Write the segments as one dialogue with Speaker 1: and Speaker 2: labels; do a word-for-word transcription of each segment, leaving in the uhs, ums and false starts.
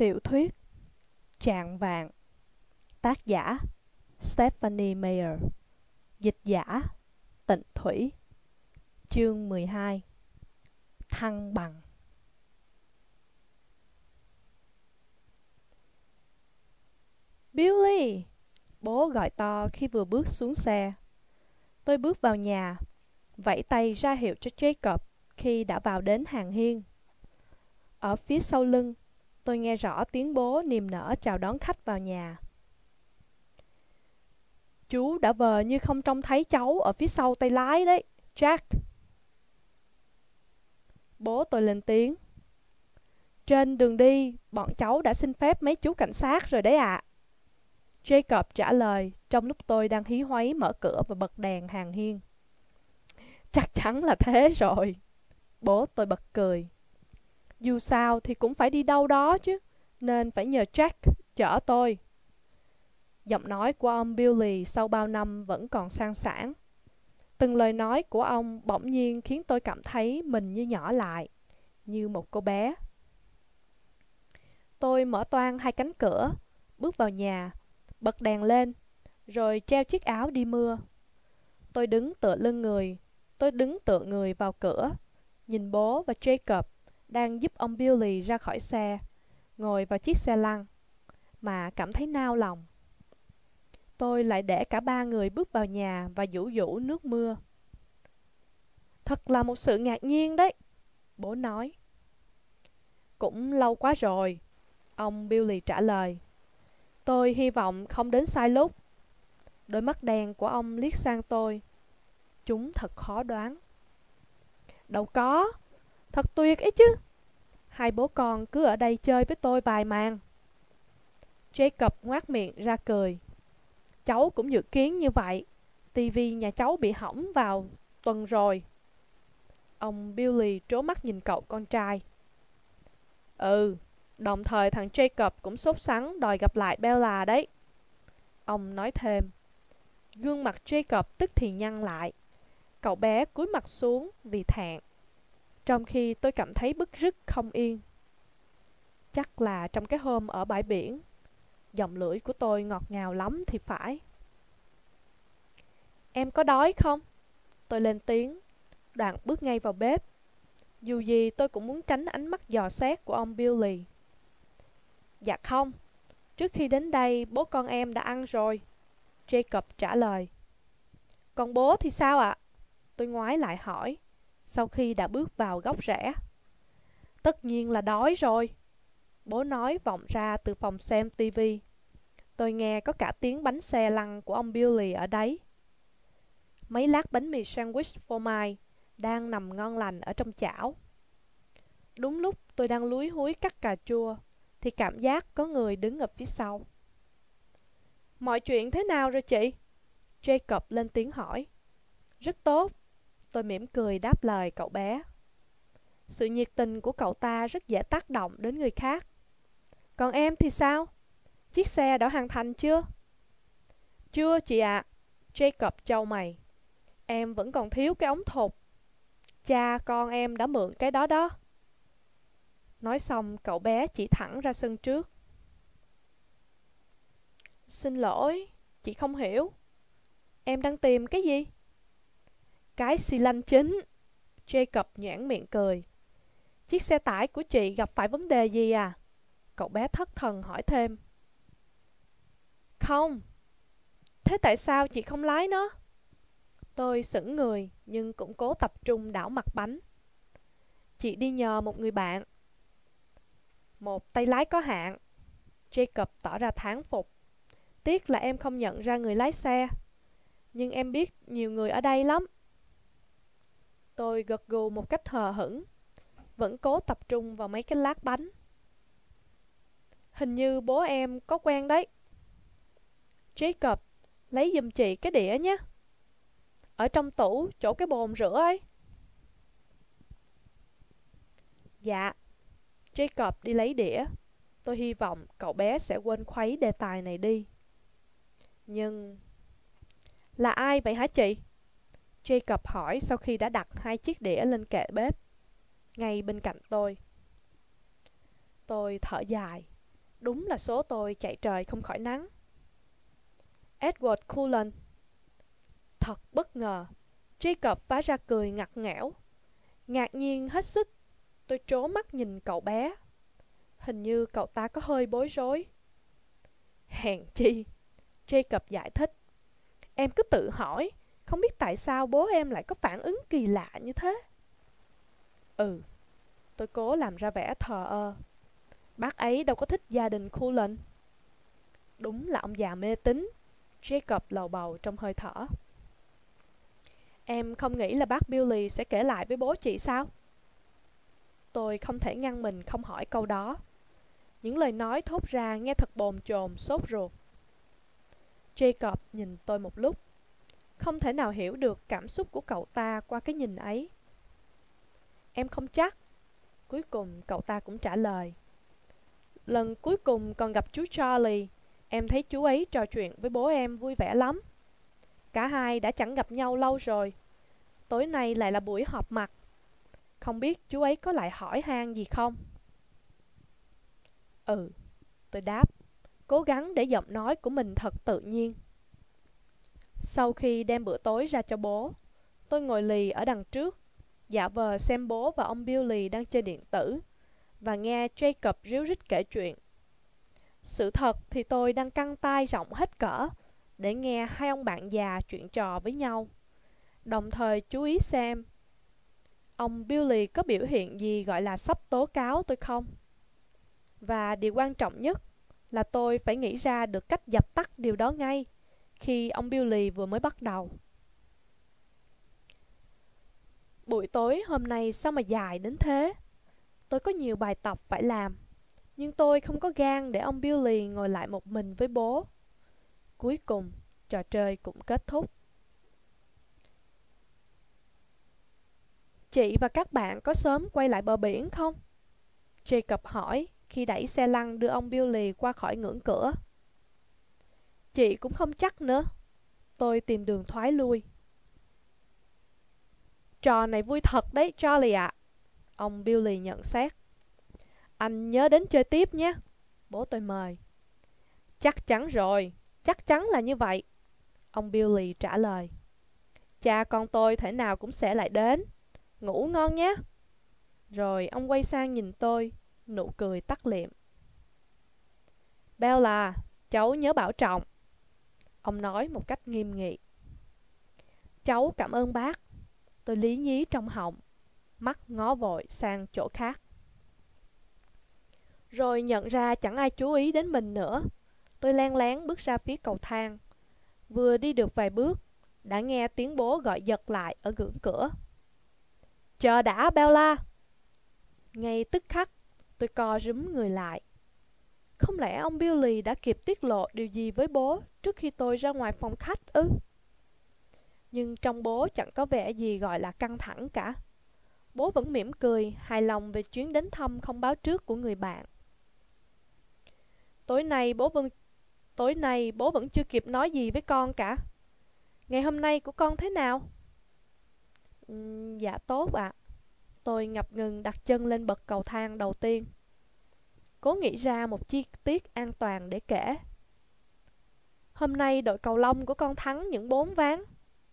Speaker 1: Tiểu thuyết Chạng vạng. Tác giả Stephanie Meyer. Dịch giả Tịnh Thủy. Chương mười hai. Thăng bằng. Billy! Bố gọi to khi vừa bước xuống xe. Tôi bước vào nhà, vẫy tay ra hiệu cho Jacob khi đã vào đến hàng hiên. Ở phía sau lưng, tôi nghe rõ tiếng bố niềm nở chào đón khách vào nhà. Chú đã vờ như không trông thấy cháu ở phía sau tay lái đấy, Jack. Bố tôi lên tiếng. Trên đường đi, bọn cháu đã xin phép mấy chú cảnh sát rồi đấy ạ. À. Jacob trả lời trong lúc tôi đang hí hoáy mở cửa và bật đèn hàng hiên. Chắc chắn là thế rồi. Bố tôi bật cười. Dù sao thì cũng phải đi đâu đó chứ, nên phải nhờ Jack chở tôi. Giọng nói của ông Billy sau bao năm vẫn còn sang sảng. Từng lời nói của ông bỗng nhiên khiến tôi cảm thấy mình như nhỏ lại, như một cô bé. Tôi mở toang hai cánh cửa, bước vào nhà, bật đèn lên, rồi treo chiếc áo đi mưa. Tôi đứng tựa lưng người, tôi đứng tựa người vào cửa, nhìn bố và Jacob đang giúp ông Billy ra khỏi xe, ngồi vào chiếc xe lăn, mà cảm thấy nao lòng. Tôi lại để cả ba người bước vào nhà và dụ dụ nước mưa. Thật là một sự ngạc nhiên đấy, bố nói. Cũng lâu quá rồi, ông Billy trả lời. Tôi hy vọng không đến sai lúc. Đôi mắt đen của ông liếc sang tôi. Chúng thật khó đoán. Đâu có, thật tuyệt ấy chứ. Hai bố con cứ ở đây chơi với tôi vài màn. Jacob ngoác miệng ra cười. Cháu cũng dự kiến như vậy. Tivi nhà cháu bị hỏng vào tuần rồi. Ông Billy trố mắt nhìn cậu con trai. Ừ, đồng thời thằng Jacob cũng sốt sắng đòi gặp lại Bella đấy. Ông nói thêm. Gương mặt Jacob tức thì nhăn lại. Cậu bé cúi mặt xuống vì thẹn, trong khi tôi cảm thấy bứt rứt không yên. Chắc là trong cái hôm ở bãi biển, giọng lưỡi của tôi ngọt ngào lắm thì phải. Em có đói không? Tôi lên tiếng, đoạn bước ngay vào bếp. Dù gì tôi cũng muốn tránh ánh mắt dò xét của ông Billy. Dạ không, trước khi đến đây bố con em đã ăn rồi, Jacob trả lời. Còn bố thì sao ạ? Tôi ngoái lại hỏi, sau khi đã bước vào góc rẽ. Tất nhiên là đói rồi, bố nói vọng ra từ phòng xem tivi. Tôi nghe có cả tiếng bánh xe lăn của ông Billy ở đấy. Mấy lát bánh mì sandwich phô mai đang nằm ngon lành ở trong chảo. Đúng lúc tôi đang lúi húi cắt cà chua thì cảm giác có người đứng ở phía sau. Mọi chuyện thế nào rồi chị? Jacob lên tiếng hỏi. Rất tốt, tôi mỉm cười đáp lời cậu bé. Sự nhiệt tình của cậu ta rất dễ tác động đến người khác. Còn em thì sao? Chiếc xe đã hoàn thành chưa? Chưa chị ạ. À. Jacob chau mày. Em vẫn còn thiếu cái ống thục. Cha con em đã mượn cái đó đó. Nói xong cậu bé chỉ thẳng ra sân trước. Xin lỗi, chị không hiểu. Em đang tìm cái gì? Cái xi lanh chính. Jacob nhoẻn miệng cười. Chiếc xe tải của chị gặp phải vấn đề gì à? Cậu bé thất thần hỏi thêm. Không. Thế tại sao chị không lái nó? Tôi sững người nhưng cũng cố tập trung đảo mặt bánh. Chị đi nhờ một người bạn. Một tay lái có hạn. Jacob tỏ ra thán phục. Tiếc là em không nhận ra người lái xe. Nhưng em biết nhiều người ở đây lắm. Tôi gật gù một cách hờ hững, vẫn cố tập trung vào mấy cái lát bánh. Hình như bố em có quen đấy. Jacob, lấy giùm chị cái đĩa nhé. Ở trong tủ, chỗ cái bồn rửa ấy. Dạ. Jacob đi lấy đĩa. Tôi hy vọng cậu bé sẽ quên khuấy đề tài này đi. Nhưng... Là ai vậy hả chị? Jacob hỏi sau khi đã đặt hai chiếc đĩa lên kệ bếp, ngay bên cạnh tôi. Tôi thở dài. Đúng là số tôi chạy trời không khỏi nắng. Edward Cullen. Thật bất ngờ. Jacob phá ra cười ngặt nghẽo. Ngạc nhiên hết sức, tôi trố mắt nhìn cậu bé. Hình như cậu ta có hơi bối rối. Hèn chi, Jacob giải thích. Em cứ tự hỏi, không biết tại sao bố em lại có phản ứng kỳ lạ như thế. Ừ, tôi cố làm ra vẻ thờ ơ. Bác ấy đâu có thích gia đình Cullen. Đúng là ông già mê tín, Jacob lầu bầu trong hơi thở. Em không nghĩ là bác Billy sẽ kể lại với bố chị sao? Tôi không thể ngăn mình không hỏi câu đó. Những lời nói thốt ra nghe thật bồn chồn, sốt ruột. Jacob nhìn tôi một lúc. Không thể nào hiểu được cảm xúc của cậu ta qua cái nhìn ấy. Em không chắc. Cuối cùng cậu ta cũng trả lời. Lần cuối cùng còn gặp chú Charlie, em thấy chú ấy trò chuyện với bố em vui vẻ lắm. Cả hai đã chẳng gặp nhau lâu rồi. Tối nay lại là buổi họp mặt. Không biết chú ấy có lại hỏi han gì không? Ừ, tôi đáp, cố gắng để giọng nói của mình thật tự nhiên. Sau khi đem bữa tối ra cho bố, tôi ngồi lì ở đằng trước, giả vờ xem bố và ông Billy đang chơi điện tử, và nghe Jacob ríu rít kể chuyện. Sự thật thì tôi đang căng tai rộng hết cỡ, để nghe hai ông bạn già chuyện trò với nhau, đồng thời chú ý xem ông Billy có biểu hiện gì gọi là sắp tố cáo tôi không. Và điều quan trọng nhất là tôi phải nghĩ ra được cách dập tắt điều đó ngay khi ông Billy vừa mới bắt đầu. Buổi tối hôm nay sao mà dài đến thế? Tôi có nhiều bài tập phải làm, nhưng tôi không có gan để ông Billy ngồi lại một mình với bố. Cuối cùng, trò chơi cũng kết thúc. Chị và các bạn có sớm quay lại bờ biển không? Jacob hỏi khi đẩy xe lăn đưa ông Billy qua khỏi ngưỡng cửa. Chị cũng không chắc nữa. Tôi tìm đường thoái lui. Trò này vui thật đấy, Charlie ạ. Ông Billy nhận xét. Anh nhớ đến chơi tiếp nhé. Bố tôi mời. Chắc chắn rồi, chắc chắn là như vậy. Ông Billy trả lời. Cha con tôi thể nào cũng sẽ lại đến. Ngủ ngon nhé. Rồi ông quay sang nhìn tôi, nụ cười tắt liệm. Bella, cháu nhớ bảo trọng. Ông nói một cách nghiêm nghị. Cháu cảm ơn bác. Tôi lý nhí trong họng, mắt ngó vội sang chỗ khác. Rồi nhận ra chẳng ai chú ý đến mình nữa. Tôi len lén bước ra phía cầu thang. Vừa đi được vài bước, đã nghe tiếng bố gọi giật lại ở ngưỡng cửa. Chờ đã, Bella. Ngay tức khắc, tôi co rúm người lại. Không lẽ ông Billy đã kịp tiết lộ điều gì với bố trước khi tôi ra ngoài phòng khách ư? Nhưng trong bố chẳng có vẻ gì gọi là căng thẳng cả. Bố vẫn mỉm cười, hài lòng về chuyến đến thăm không báo trước của người bạn. Tối nay bố vẫn tối nay bố vẫn chưa kịp nói gì với con cả. Ngày hôm nay của con thế nào? Uhm, dạ tốt ạ. À. Tôi ngập ngừng đặt chân lên bậc cầu thang đầu tiên. Cố nghĩ ra một chi tiết an toàn để kể. Hôm nay đội cầu lông của con thắng những bốn ván.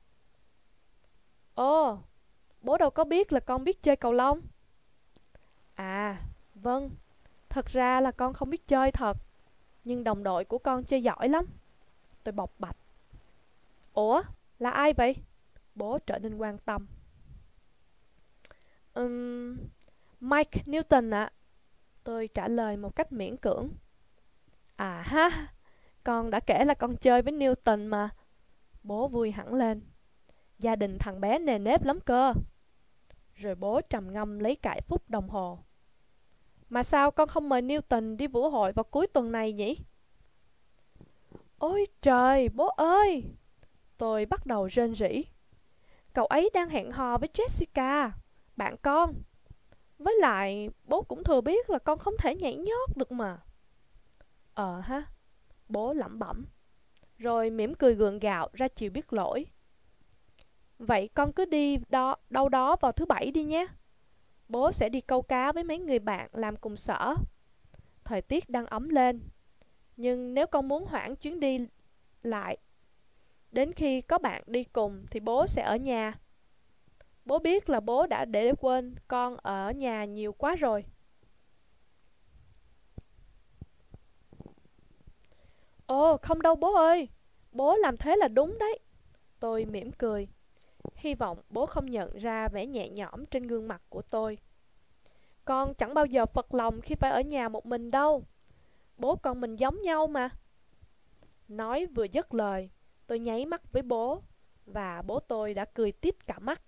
Speaker 1: Ồ, bố đâu có biết là con biết chơi cầu lông. À, vâng, thật ra là con không biết chơi thật. Nhưng đồng đội của con chơi giỏi lắm. Tôi bộc bạch. Ủa, là ai vậy? Bố trở nên quan tâm. um, Mike Newton ạ. À. Tôi trả lời một cách miễn cưỡng. À ha, con đã kể là con chơi với Newton mà. Bố vui hẳn lên. Gia đình thằng bé nề nếp lắm cơ. Rồi bố trầm ngâm lấy cãi phút đồng hồ. Mà sao con không mời Newton đi vũ hội vào cuối tuần này nhỉ? Ôi trời, bố ơi! Tôi bắt đầu rên rỉ. Cậu ấy đang hẹn hò với Jessica, bạn con. Với lại, bố cũng thừa biết là con không thể nhảy nhót được mà. Ờ ha, bố lẩm bẩm. Rồi mỉm cười gượng gạo ra chiều biết lỗi. Vậy con cứ đi đó, đâu đó vào thứ bảy đi nhé. Bố sẽ đi câu cá với mấy người bạn làm cùng sở. thời tiết đang ấm lên. Nhưng nếu con muốn hoãn chuyến đi lại, đến khi có bạn đi cùng thì bố sẽ ở nhà. Bố biết là bố đã để quên con ở nhà nhiều quá rồi. Ồ, không đâu bố ơi. Bố làm thế là đúng đấy. Tôi mỉm cười. Hy vọng bố không nhận ra vẻ nhẹ nhõm trên gương mặt của tôi. Con chẳng bao giờ phật lòng khi phải ở nhà một mình đâu. Bố con mình giống nhau mà. Nói vừa dứt lời, tôi nháy mắt với bố, và bố tôi đã cười tít cả mắt.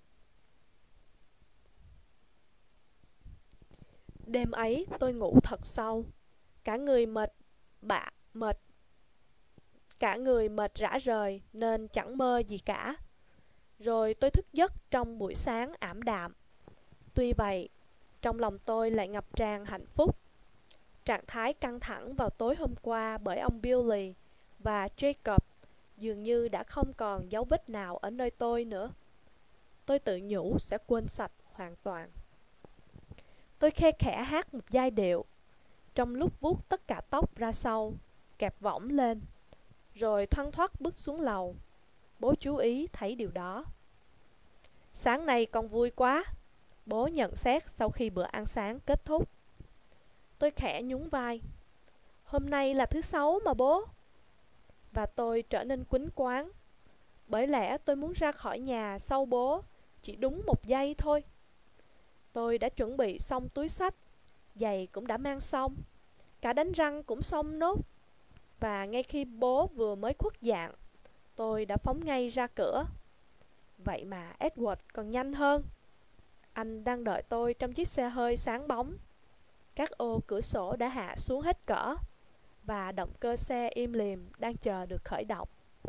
Speaker 1: Đêm ấy tôi ngủ thật sâu. Cả người mệt bạ, mệt Cả người mệt rã rời nên chẳng mơ gì cả. Rồi tôi thức giấc trong buổi sáng ảm đạm. Tuy vậy, trong lòng tôi lại ngập tràn hạnh phúc. Trạng thái căng thẳng vào tối hôm qua bởi ông Billy và Jacob dường như đã không còn dấu vết nào ở nơi tôi nữa. Tôi tự nhủ sẽ quên sạch hoàn toàn. Tôi khe khẽ hát một giai điệu, trong lúc vuốt tất cả tóc ra sau, kẹp võng lên, rồi thoăn thoắt bước xuống lầu. Bố chú ý thấy điều đó. Sáng nay con vui quá, bố nhận xét sau khi bữa ăn sáng kết thúc. Tôi khẽ nhún vai. Hôm nay là thứ sáu mà bố. Và tôi trở nên quýnh quáng. Bởi lẽ tôi muốn ra khỏi nhà sau bố chỉ đúng một giây thôi. Tôi đã chuẩn bị xong túi xách, giày cũng đã mang xong, cả đánh răng cũng xong nốt. Và ngay khi bố vừa mới khuất dạng, tôi đã phóng ngay ra cửa. Vậy mà Edward còn nhanh hơn. Anh đang đợi tôi trong chiếc xe hơi sáng bóng. Các ô cửa sổ đã hạ xuống hết cỡ, và động cơ xe im lìm đang chờ được khởi động.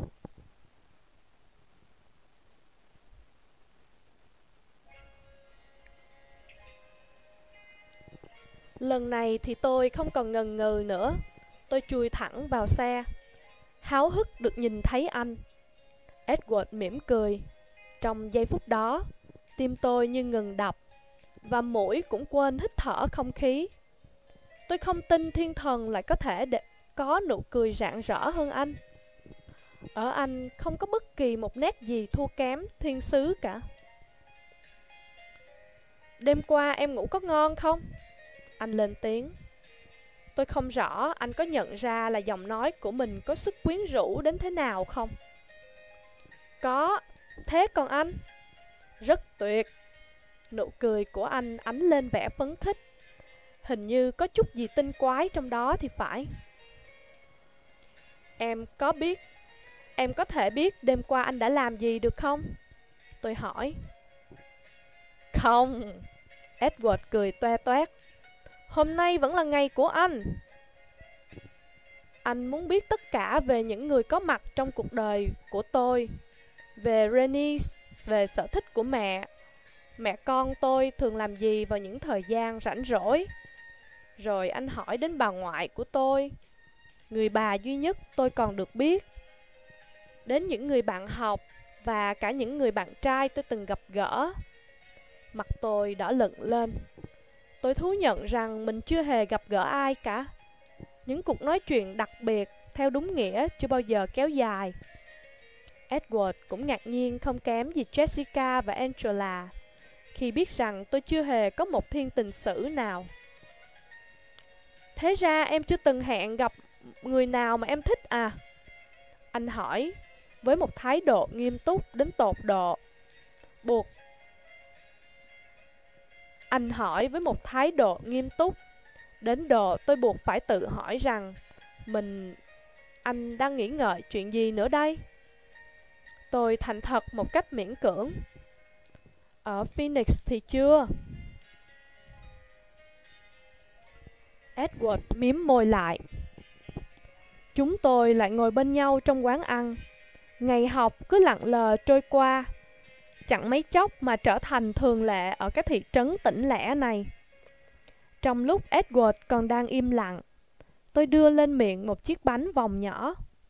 Speaker 1: Lần này thì tôi không còn ngần ngừ nữa. Tôi chui thẳng vào xe, háo hức được nhìn thấy anh. Edward mỉm cười. Trong giây phút đó, tim tôi như ngừng đập, và mũi cũng quên hít thở không khí. Tôi không tin thiên thần lại có thể để có nụ cười rạng rỡ hơn anh. Ở anh không có bất kỳ một nét gì thua kém thiên sứ cả. Đêm qua em ngủ có ngon không? Anh lên tiếng. Tôi không rõ anh có nhận ra là giọng nói của mình có sức quyến rũ đến thế nào không? Có, thế còn anh? Rất tuyệt. Nụ cười của anh ánh lên vẻ phấn khích. Hình như có chút gì tinh quái trong đó thì phải. Em có biết, em có thể biết đêm qua anh đã làm gì được không? Tôi hỏi. Không. Edward cười toe toét. Hôm nay vẫn là ngày của anh. Anh muốn biết tất cả về những người có mặt trong cuộc đời của tôi. Về Rennie, về sở thích của mẹ. Mẹ con tôi thường làm gì vào những thời gian rảnh rỗi. Rồi anh hỏi đến bà ngoại của tôi, người bà duy nhất tôi còn được biết. Đến những người bạn học và cả những người bạn trai tôi từng gặp gỡ. Mặt tôi đỏ lựng lên. Tôi thú nhận rằng mình chưa hề gặp gỡ ai cả. Những cuộc nói chuyện đặc biệt, theo đúng nghĩa, chưa bao giờ kéo dài. Edward cũng ngạc nhiên không kém gì Jessica và Angela khi biết rằng tôi chưa hề có một thiên tình sử nào. Thế ra em chưa từng hẹn gặp người nào mà em thích à? Anh hỏi với một thái độ nghiêm túc đến tột độ. Buộc Anh hỏi với một thái độ nghiêm túc đến độ tôi buộc phải tự hỏi rằng mình anh đang nghĩ ngợi chuyện gì nữa đây? Tôi thành thật một cách miễn cưỡng. Ở Phoenix thì chưa. Edward mím môi lại. Chúng tôi lại ngồi bên nhau trong quán ăn. Ngày học cứ lặng lờ trôi qua, chẳng mấy chốc mà trở thành thường lệ ở cái thị trấn tĩnh lẻ này. Trong lúc Edward còn đang im lặng, tôi đưa lên miệng một chiếc bánh vòng nhỏ.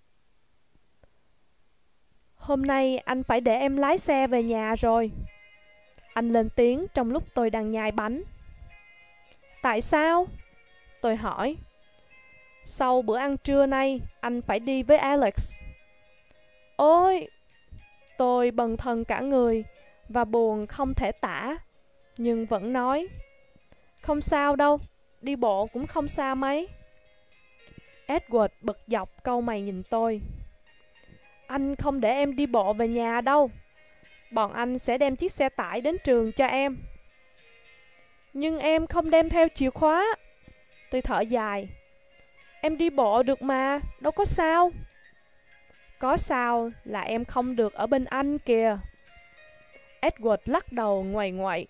Speaker 1: Hôm nay anh phải để em lái xe về nhà rồi. Anh lên tiếng trong lúc tôi đang nhai bánh. Tại sao? Tôi hỏi. Sau bữa ăn trưa nay, anh phải đi với Alex. Ôi! Tôi bần thần cả người và buồn không thể tả, nhưng vẫn nói. Không sao đâu, đi bộ cũng không sao mấy. Edward bực dọc cau mày nhìn tôi. Anh không để em đi bộ về nhà đâu. Bọn anh sẽ đem chiếc xe tải đến trường cho em. Nhưng em không đem theo chìa khóa. Tôi thở dài. Em đi bộ được mà, đâu có sao. Có sao là em không được ở bên anh kìa. Edward lắc đầu ngoầy ngoậy.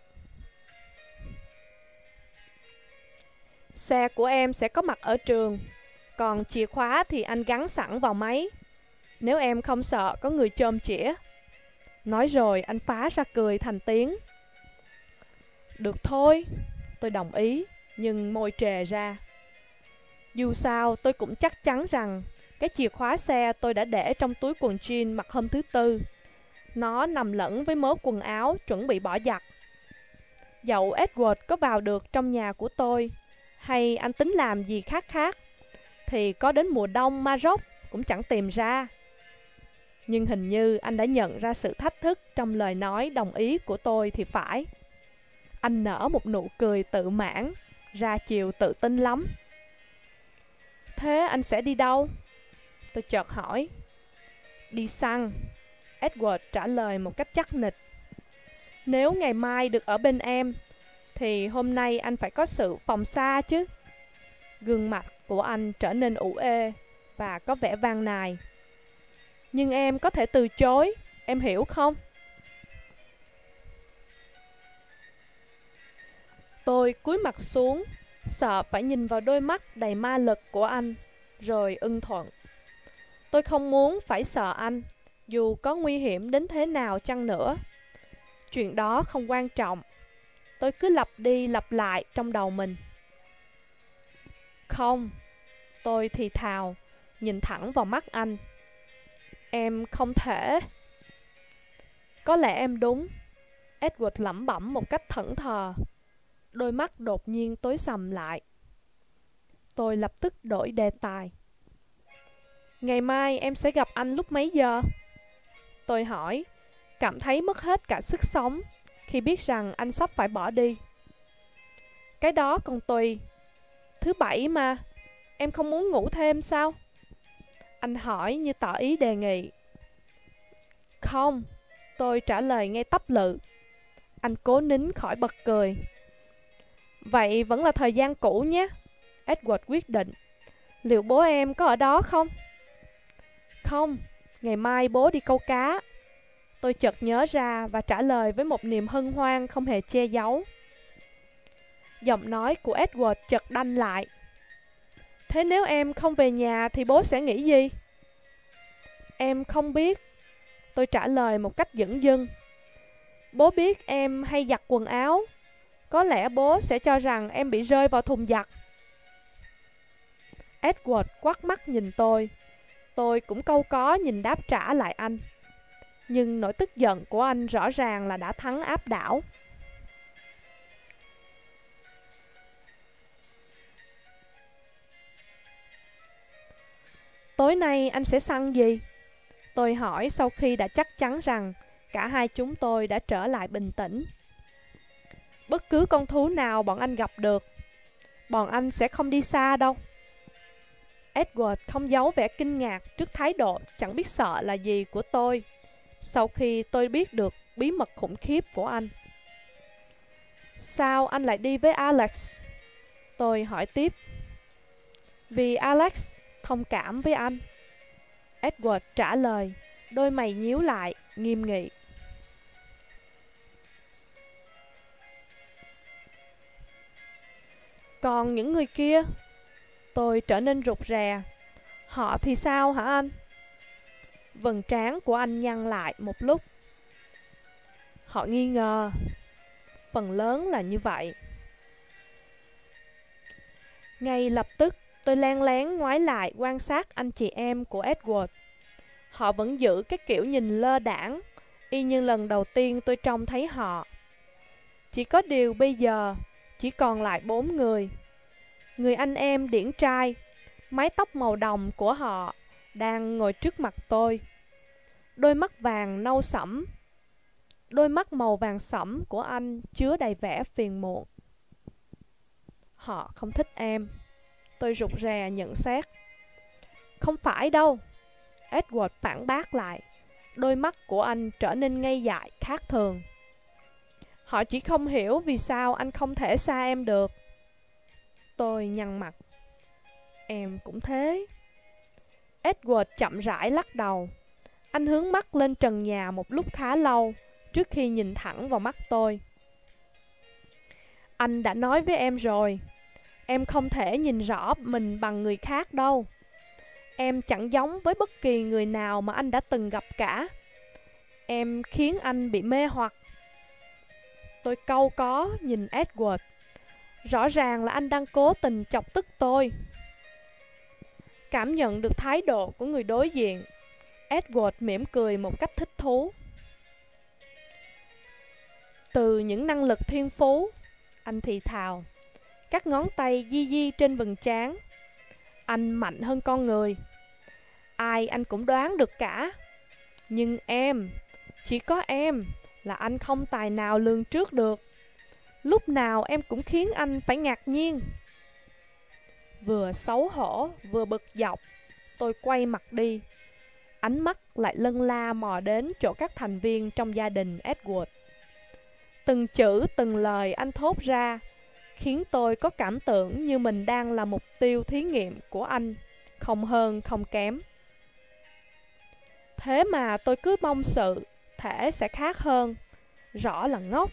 Speaker 1: Xe của em sẽ có mặt ở trường, còn chìa khóa thì anh gắn sẵn vào máy, nếu em không sợ có người chôm chĩa. Nói rồi anh phá ra cười thành tiếng. Được thôi, tôi đồng ý, nhưng môi trề ra. Dù sao tôi cũng chắc chắn rằng cái chìa khóa xe tôi đã để trong túi quần jean mặc hôm thứ Tư. Nó nằm lẫn với mớ quần áo chuẩn bị bỏ giặt. Dẫu Edward có vào được trong nhà của tôi, hay anh tính làm gì khác khác, thì có đến mùa đông ma rốc cũng chẳng tìm ra. Nhưng hình như anh đã nhận ra sự thách thức trong lời nói đồng ý của tôi thì phải. Anh nở một nụ cười tự mãn, ra chiều tự tin lắm. Thế anh sẽ đi đâu? Tôi chợt hỏi. Đi săn, Edward trả lời một cách chắc nịch. Nếu ngày mai được ở bên em, thì hôm nay anh phải có sự phòng xa chứ. Gương mặt của anh trở nên ủ ê và có vẻ van nài. Nhưng em có thể từ chối, em hiểu không? Tôi cúi mặt xuống, sợ phải nhìn vào đôi mắt đầy ma lực của anh, rồi ưng thuận. Tôi không muốn phải sợ anh, dù có nguy hiểm đến thế nào chăng nữa. Chuyện đó không quan trọng. Tôi cứ lặp đi lặp lại trong đầu mình. Không, tôi thì thào, nhìn thẳng vào mắt anh. Em không thể. Có lẽ em đúng, Edward lẩm bẩm một cách thẫn thờ. Đôi mắt đột nhiên tối sầm lại. Tôi lập tức đổi đề tài. Ngày mai em sẽ gặp anh lúc mấy giờ? Tôi hỏi, cảm thấy mất hết cả sức sống khi biết rằng anh sắp phải bỏ đi. Cái đó còn tùy. Thứ bảy mà, em không muốn ngủ thêm sao? Anh hỏi như tỏ ý đề nghị. Không, tôi trả lời ngay tấp lự. Anh cố nín khỏi bật cười. Vậy vẫn là thời gian cũ nhé, Edward quyết định. Liệu bố em có ở đó không? Không, ngày mai bố đi câu cá. Tôi chợt nhớ ra và trả lời với một niềm hân hoan không hề che giấu. Giọng nói của Edward chợt đanh lại. Thế nếu em không về nhà thì bố sẽ nghĩ gì? Em không biết. Tôi trả lời một cách dửng dưng. Bố biết em hay giặt quần áo. Có lẽ bố sẽ cho rằng em bị rơi vào thùng giặt. Edward quắt mắt nhìn tôi. Tôi cũng câu có nhìn đáp trả lại anh. Nhưng nỗi tức giận của anh rõ ràng là đã thắng áp đảo. Tối nay anh sẽ săn gì? Tôi hỏi sau khi đã chắc chắn rằng cả hai chúng tôi đã trở lại bình tĩnh. Bất cứ con thú nào bọn anh gặp được. Bọn anh sẽ không đi xa đâu. Edward không giấu vẻ kinh ngạc trước thái độ chẳng biết sợ là gì của tôi sau khi tôi biết được bí mật khủng khiếp của anh. Sao anh lại đi với Alex? Tôi hỏi tiếp. Vì Alex thông cảm với anh. Edward trả lời, đôi mày nhíu lại, nghiêm nghị. Còn những người kia? Tôi trở nên rụt rè. Họ thì sao hả anh? Vầng trán của anh nhăn lại một lúc. Họ nghi ngờ. Phần lớn là như vậy. Ngay lập tức tôi len lén ngoái lại quan sát anh chị em của Edward. Họ vẫn giữ cái kiểu nhìn lơ đãng, y như lần đầu tiên tôi trông thấy họ. Chỉ có điều bây giờ chỉ còn lại bốn người. Người anh em điển trai, mái tóc màu đồng của họ đang ngồi trước mặt tôi. Đôi mắt vàng nâu sẫm, đôi mắt màu vàng sẫm của anh chứa đầy vẻ phiền muộn. Họ không thích em, tôi rụt rè nhận xét. Không phải đâu, Edward phản bác lại. Đôi mắt của anh trở nên ngây dại khác thường. Họ chỉ không hiểu vì sao anh không thể xa em được. Tôi nhăn mặt. Em cũng thế. Edward chậm rãi lắc đầu. Anh hướng mắt lên trần nhà một lúc khá lâu trước khi nhìn thẳng vào mắt tôi. Anh đã nói với em rồi, em không thể nhìn rõ mình bằng người khác đâu. Em chẳng giống với bất kỳ người nào mà anh đã từng gặp cả. Em khiến anh bị mê hoặc. Tôi cau có nhìn Edward. Rõ ràng là anh đang cố tình chọc tức tôi. Cảm nhận được thái độ của người đối diện, Edward mỉm cười một cách thích thú. Từ những năng lực thiên phú, anh thì thào, các ngón tay di di trên vầng trán. Anh mạnh hơn con người. Ai anh cũng đoán được cả. Nhưng em, chỉ có em là anh không tài nào lường trước được. Lúc nào em cũng khiến anh phải ngạc nhiên. Vừa xấu hổ vừa bực dọc, tôi quay mặt đi. Ánh mắt lại lân la mò đến chỗ các thành viên trong gia đình Edward. Từng chữ từng lời anh thốt ra khiến tôi có cảm tưởng như mình đang là mục tiêu thí nghiệm của anh, không hơn không kém. Thế mà tôi cứ mong sự thể sẽ khác hơn. Rõ là ngốc.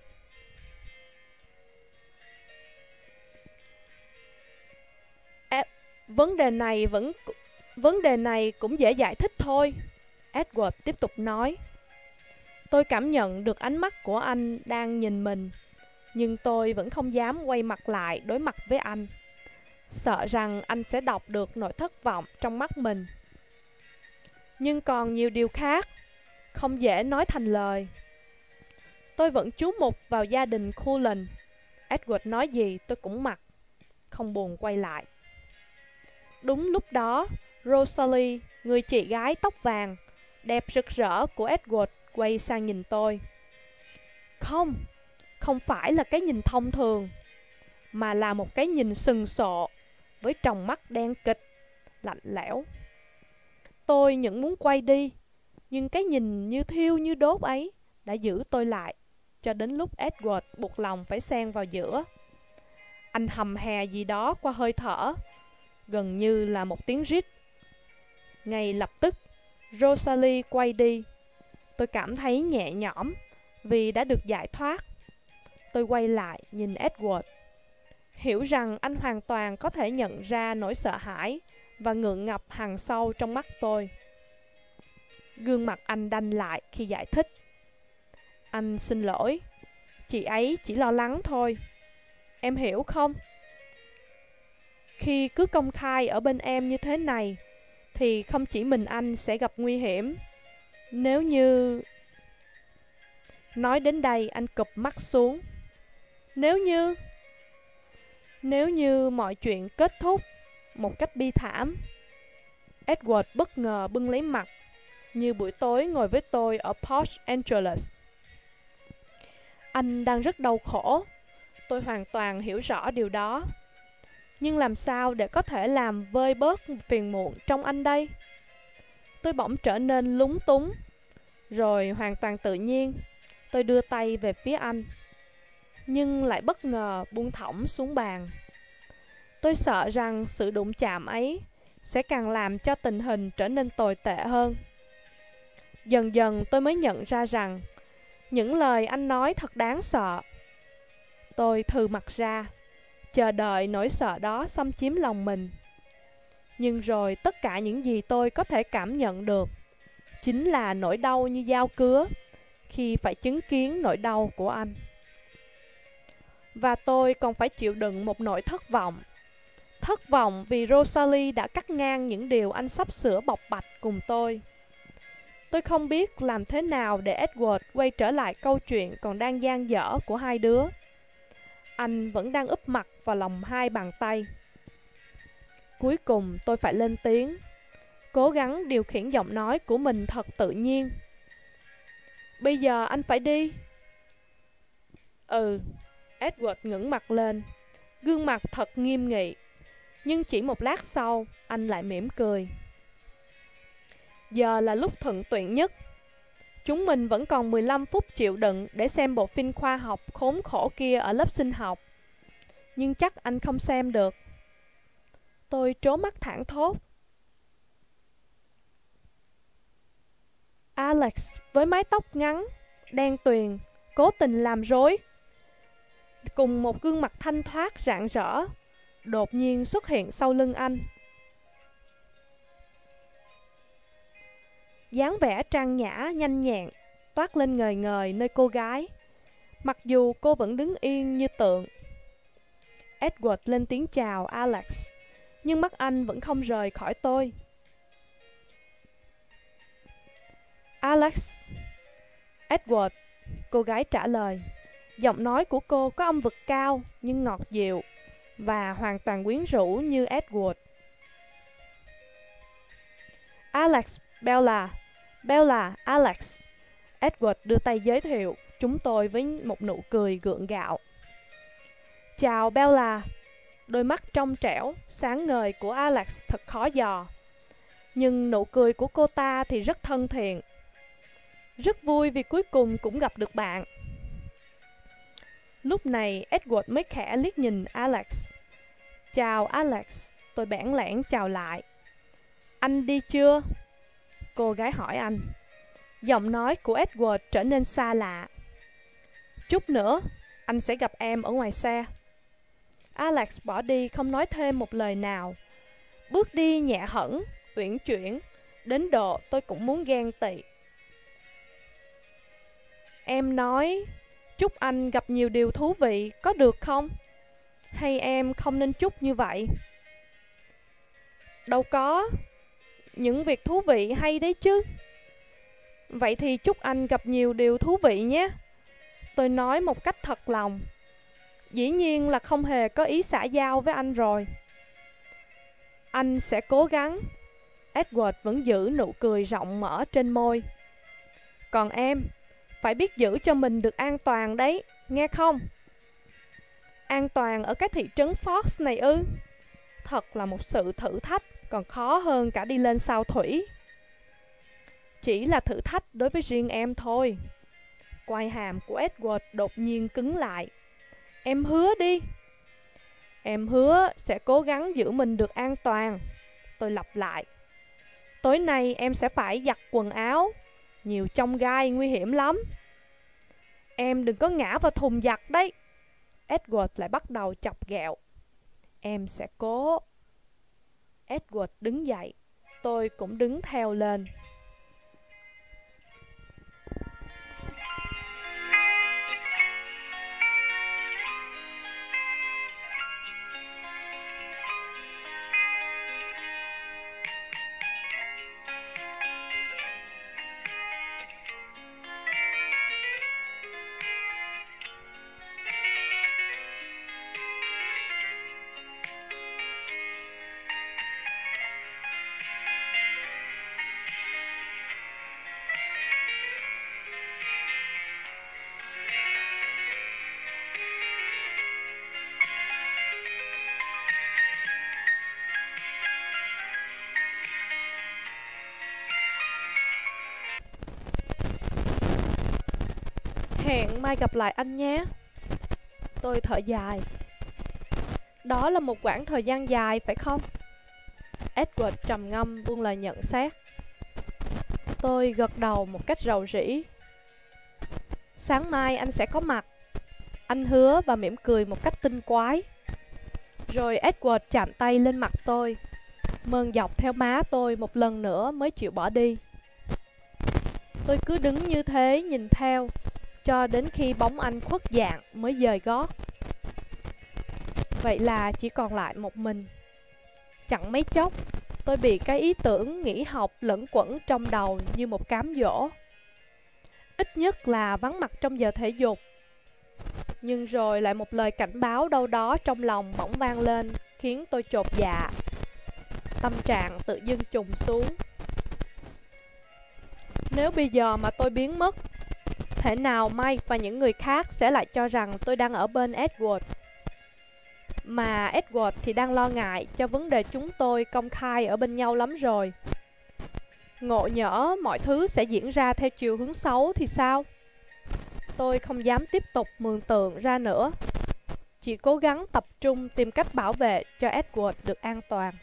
Speaker 1: À, vấn đề này vẫn vấn đề này cũng dễ giải thích thôi, Edward tiếp tục nói. Tôi cảm nhận được ánh mắt của anh đang nhìn mình, nhưng tôi vẫn không dám quay mặt lại đối mặt với anh, sợ rằng anh sẽ đọc được nỗi thất vọng trong mắt mình. Nhưng còn nhiều điều khác, không dễ nói thành lời. Tôi vẫn chú mục vào gia đình Cullen. Edward nói gì tôi cũng mặc, không buồn quay lại. Đúng lúc đó, Rosalie, người chị gái tóc vàng, đẹp rực rỡ của Edward, quay sang nhìn tôi. Không, không phải là cái nhìn thông thường, mà là một cái nhìn sừng sộ, với tròng mắt đen kịt, lạnh lẽo. Tôi những muốn quay đi, nhưng cái nhìn như thiêu như đốt ấy đã giữ tôi lại, cho đến lúc Edward buộc lòng phải xen vào giữa. Anh hầm hè gì đó qua hơi thở, gần như là một tiếng rít. Ngay lập tức, Rosalie quay đi. Tôi cảm thấy nhẹ nhõm vì đã được giải thoát. Tôi quay lại nhìn Edward, hiểu rằng anh hoàn toàn có thể nhận ra nỗi sợ hãi và ngượng ngập hằn sâu trong mắt tôi. Gương mặt anh đanh lại khi giải thích. Anh xin lỗi, chị ấy chỉ lo lắng thôi. Em hiểu không? Khi cứ công khai ở bên em như thế này, thì không chỉ mình anh sẽ gặp nguy hiểm. Nếu như... Nói đến đây anh cụp mắt xuống. Nếu như... Nếu như mọi chuyện kết thúc một cách bi thảm. Edward bất ngờ bưng lấy mặt, như buổi tối ngồi với tôi ở Port Angeles. Anh đang rất đau khổ. Tôi hoàn toàn hiểu rõ điều đó. Nhưng làm sao để có thể làm vơi bớt phiền muộn trong anh đây? Tôi bỗng trở nên lúng túng. Rồi hoàn toàn tự nhiên, tôi đưa tay về phía anh, nhưng lại bất ngờ buông thõng xuống bàn. Tôi sợ rằng sự đụng chạm ấy sẽ càng làm cho tình hình trở nên tồi tệ hơn. Dần dần tôi mới nhận ra rằng những lời anh nói thật đáng sợ. Tôi thừ mặt ra, chờ đợi nỗi sợ đó xâm chiếm lòng mình. Nhưng rồi tất cả những gì tôi có thể cảm nhận được chính là nỗi đau như dao cứa khi phải chứng kiến nỗi đau của anh. Và tôi còn phải chịu đựng một nỗi thất vọng. Thất vọng vì Rosalie đã cắt ngang những điều anh sắp sửa bộc bạch cùng tôi. Tôi không biết làm thế nào để Edward quay trở lại câu chuyện còn đang dang dở của hai đứa. Anh vẫn đang úp mặt vào lòng hai bàn tay. Cuối cùng tôi phải lên tiếng, cố gắng điều khiển giọng nói của mình thật tự nhiên. Bây giờ anh phải đi. Ừ. Edward ngẩng mặt lên, gương mặt thật nghiêm nghị. Nhưng chỉ một lát sau, anh lại mỉm cười. Giờ là lúc thuận tiện nhất. Chúng mình vẫn còn mười lăm phút chịu đựng để xem bộ phim khoa học khốn khổ kia ở lớp sinh học. Nhưng chắc anh không xem được. Tôi trố mắt thảng thốt. Alex với mái tóc ngắn, đen tuyền, cố tình làm rối, cùng một gương mặt thanh thoát rạng rỡ, đột nhiên xuất hiện sau lưng anh. Dáng vẻ trang nhã, nhanh nhẹn, toát lên ngời ngời nơi cô gái, mặc dù cô vẫn đứng yên như tượng. Edward lên tiếng chào Alex, nhưng mắt anh vẫn không rời khỏi tôi. Alex. Edward, cô gái trả lời. Giọng nói của cô có âm vực cao nhưng ngọt dịu và hoàn toàn quyến rũ như Edward. Alex, Bella. Bella, Alex. Edward đưa tay giới thiệu chúng tôi với một nụ cười gượng gạo. Chào Bella. Đôi mắt trong trẻo, sáng ngời của Alex thật khó dò. Nhưng nụ cười của cô ta thì rất thân thiện. Rất vui vì cuối cùng cũng gặp được bạn. Lúc này Edward mới khẽ liếc nhìn Alex. Chào Alex. Tôi bẽn lẽn chào lại. Anh đi chưa? Cô gái hỏi anh. Giọng nói của Edward trở nên xa lạ. Chút nữa, anh sẽ gặp em ở ngoài xe. Alex bỏ đi không nói thêm một lời nào. Bước đi nhẹ hẫng, uyển chuyển, đến độ tôi cũng muốn ghen tị. Em nói, chúc anh gặp nhiều điều thú vị, có được không? Hay em không nên chúc như vậy? Đâu có, những việc thú vị hay đấy chứ. Vậy thì chúc anh gặp nhiều điều thú vị nhé. Tôi nói một cách thật lòng. Dĩ nhiên là không hề có ý xã giao với anh rồi. Anh sẽ cố gắng. Edward vẫn giữ nụ cười rộng mở trên môi. Còn em, phải biết giữ cho mình được an toàn đấy, nghe không? An toàn ở cái thị trấn Fox này ư? Thật là một sự thử thách, còn khó hơn cả đi lên sao thủy. Chỉ là thử thách đối với riêng em thôi. Quai hàm của Edward đột nhiên cứng lại. Em hứa đi. Em hứa sẽ cố gắng giữ mình được an toàn. Tôi lặp lại. Tối nay em sẽ phải giặt quần áo. Nhiều chông gai nguy hiểm lắm. Em đừng có ngã vào thùng giặt đấy. Edward lại bắt đầu chọc ghẹo. Em sẽ cố. Edward đứng dậy. Tôi cũng đứng theo lên. Hẹn mai gặp lại anh nhé. Tôi thở dài. Đó là một quãng thời gian dài phải không? Edward trầm ngâm buông lời nhận xét. Tôi gật đầu một cách rầu rĩ. Sáng mai anh sẽ có mặt. Anh hứa và mỉm cười một cách tinh quái. Rồi Edward chạm tay lên mặt tôi, mơn dọc theo má tôi một lần nữa mới chịu bỏ đi. Tôi cứ đứng như thế nhìn theo cho đến khi bóng anh khuất dạng mới dời gót. Vậy là chỉ còn lại một mình. Chẳng mấy chốc, tôi bị cái ý tưởng nghỉ học lẫn quẩn trong đầu như một cám dỗ. Ít nhất là vắng mặt trong giờ thể dục. Nhưng rồi lại một lời cảnh báo đâu đó trong lòng bỗng vang lên, khiến tôi chột dạ. Tâm trạng tự dưng trùng xuống. Nếu bây giờ mà tôi biến mất, thể nào Mike và những người khác sẽ lại cho rằng tôi đang ở bên Edward. Mà Edward thì đang lo ngại cho vấn đề chúng tôi công khai ở bên nhau lắm rồi. Ngộ nhỡ mọi thứ sẽ diễn ra theo chiều hướng xấu thì sao? Tôi không dám tiếp tục mường tượng ra nữa. Chỉ cố gắng tập trung tìm cách bảo vệ cho Edward được an toàn.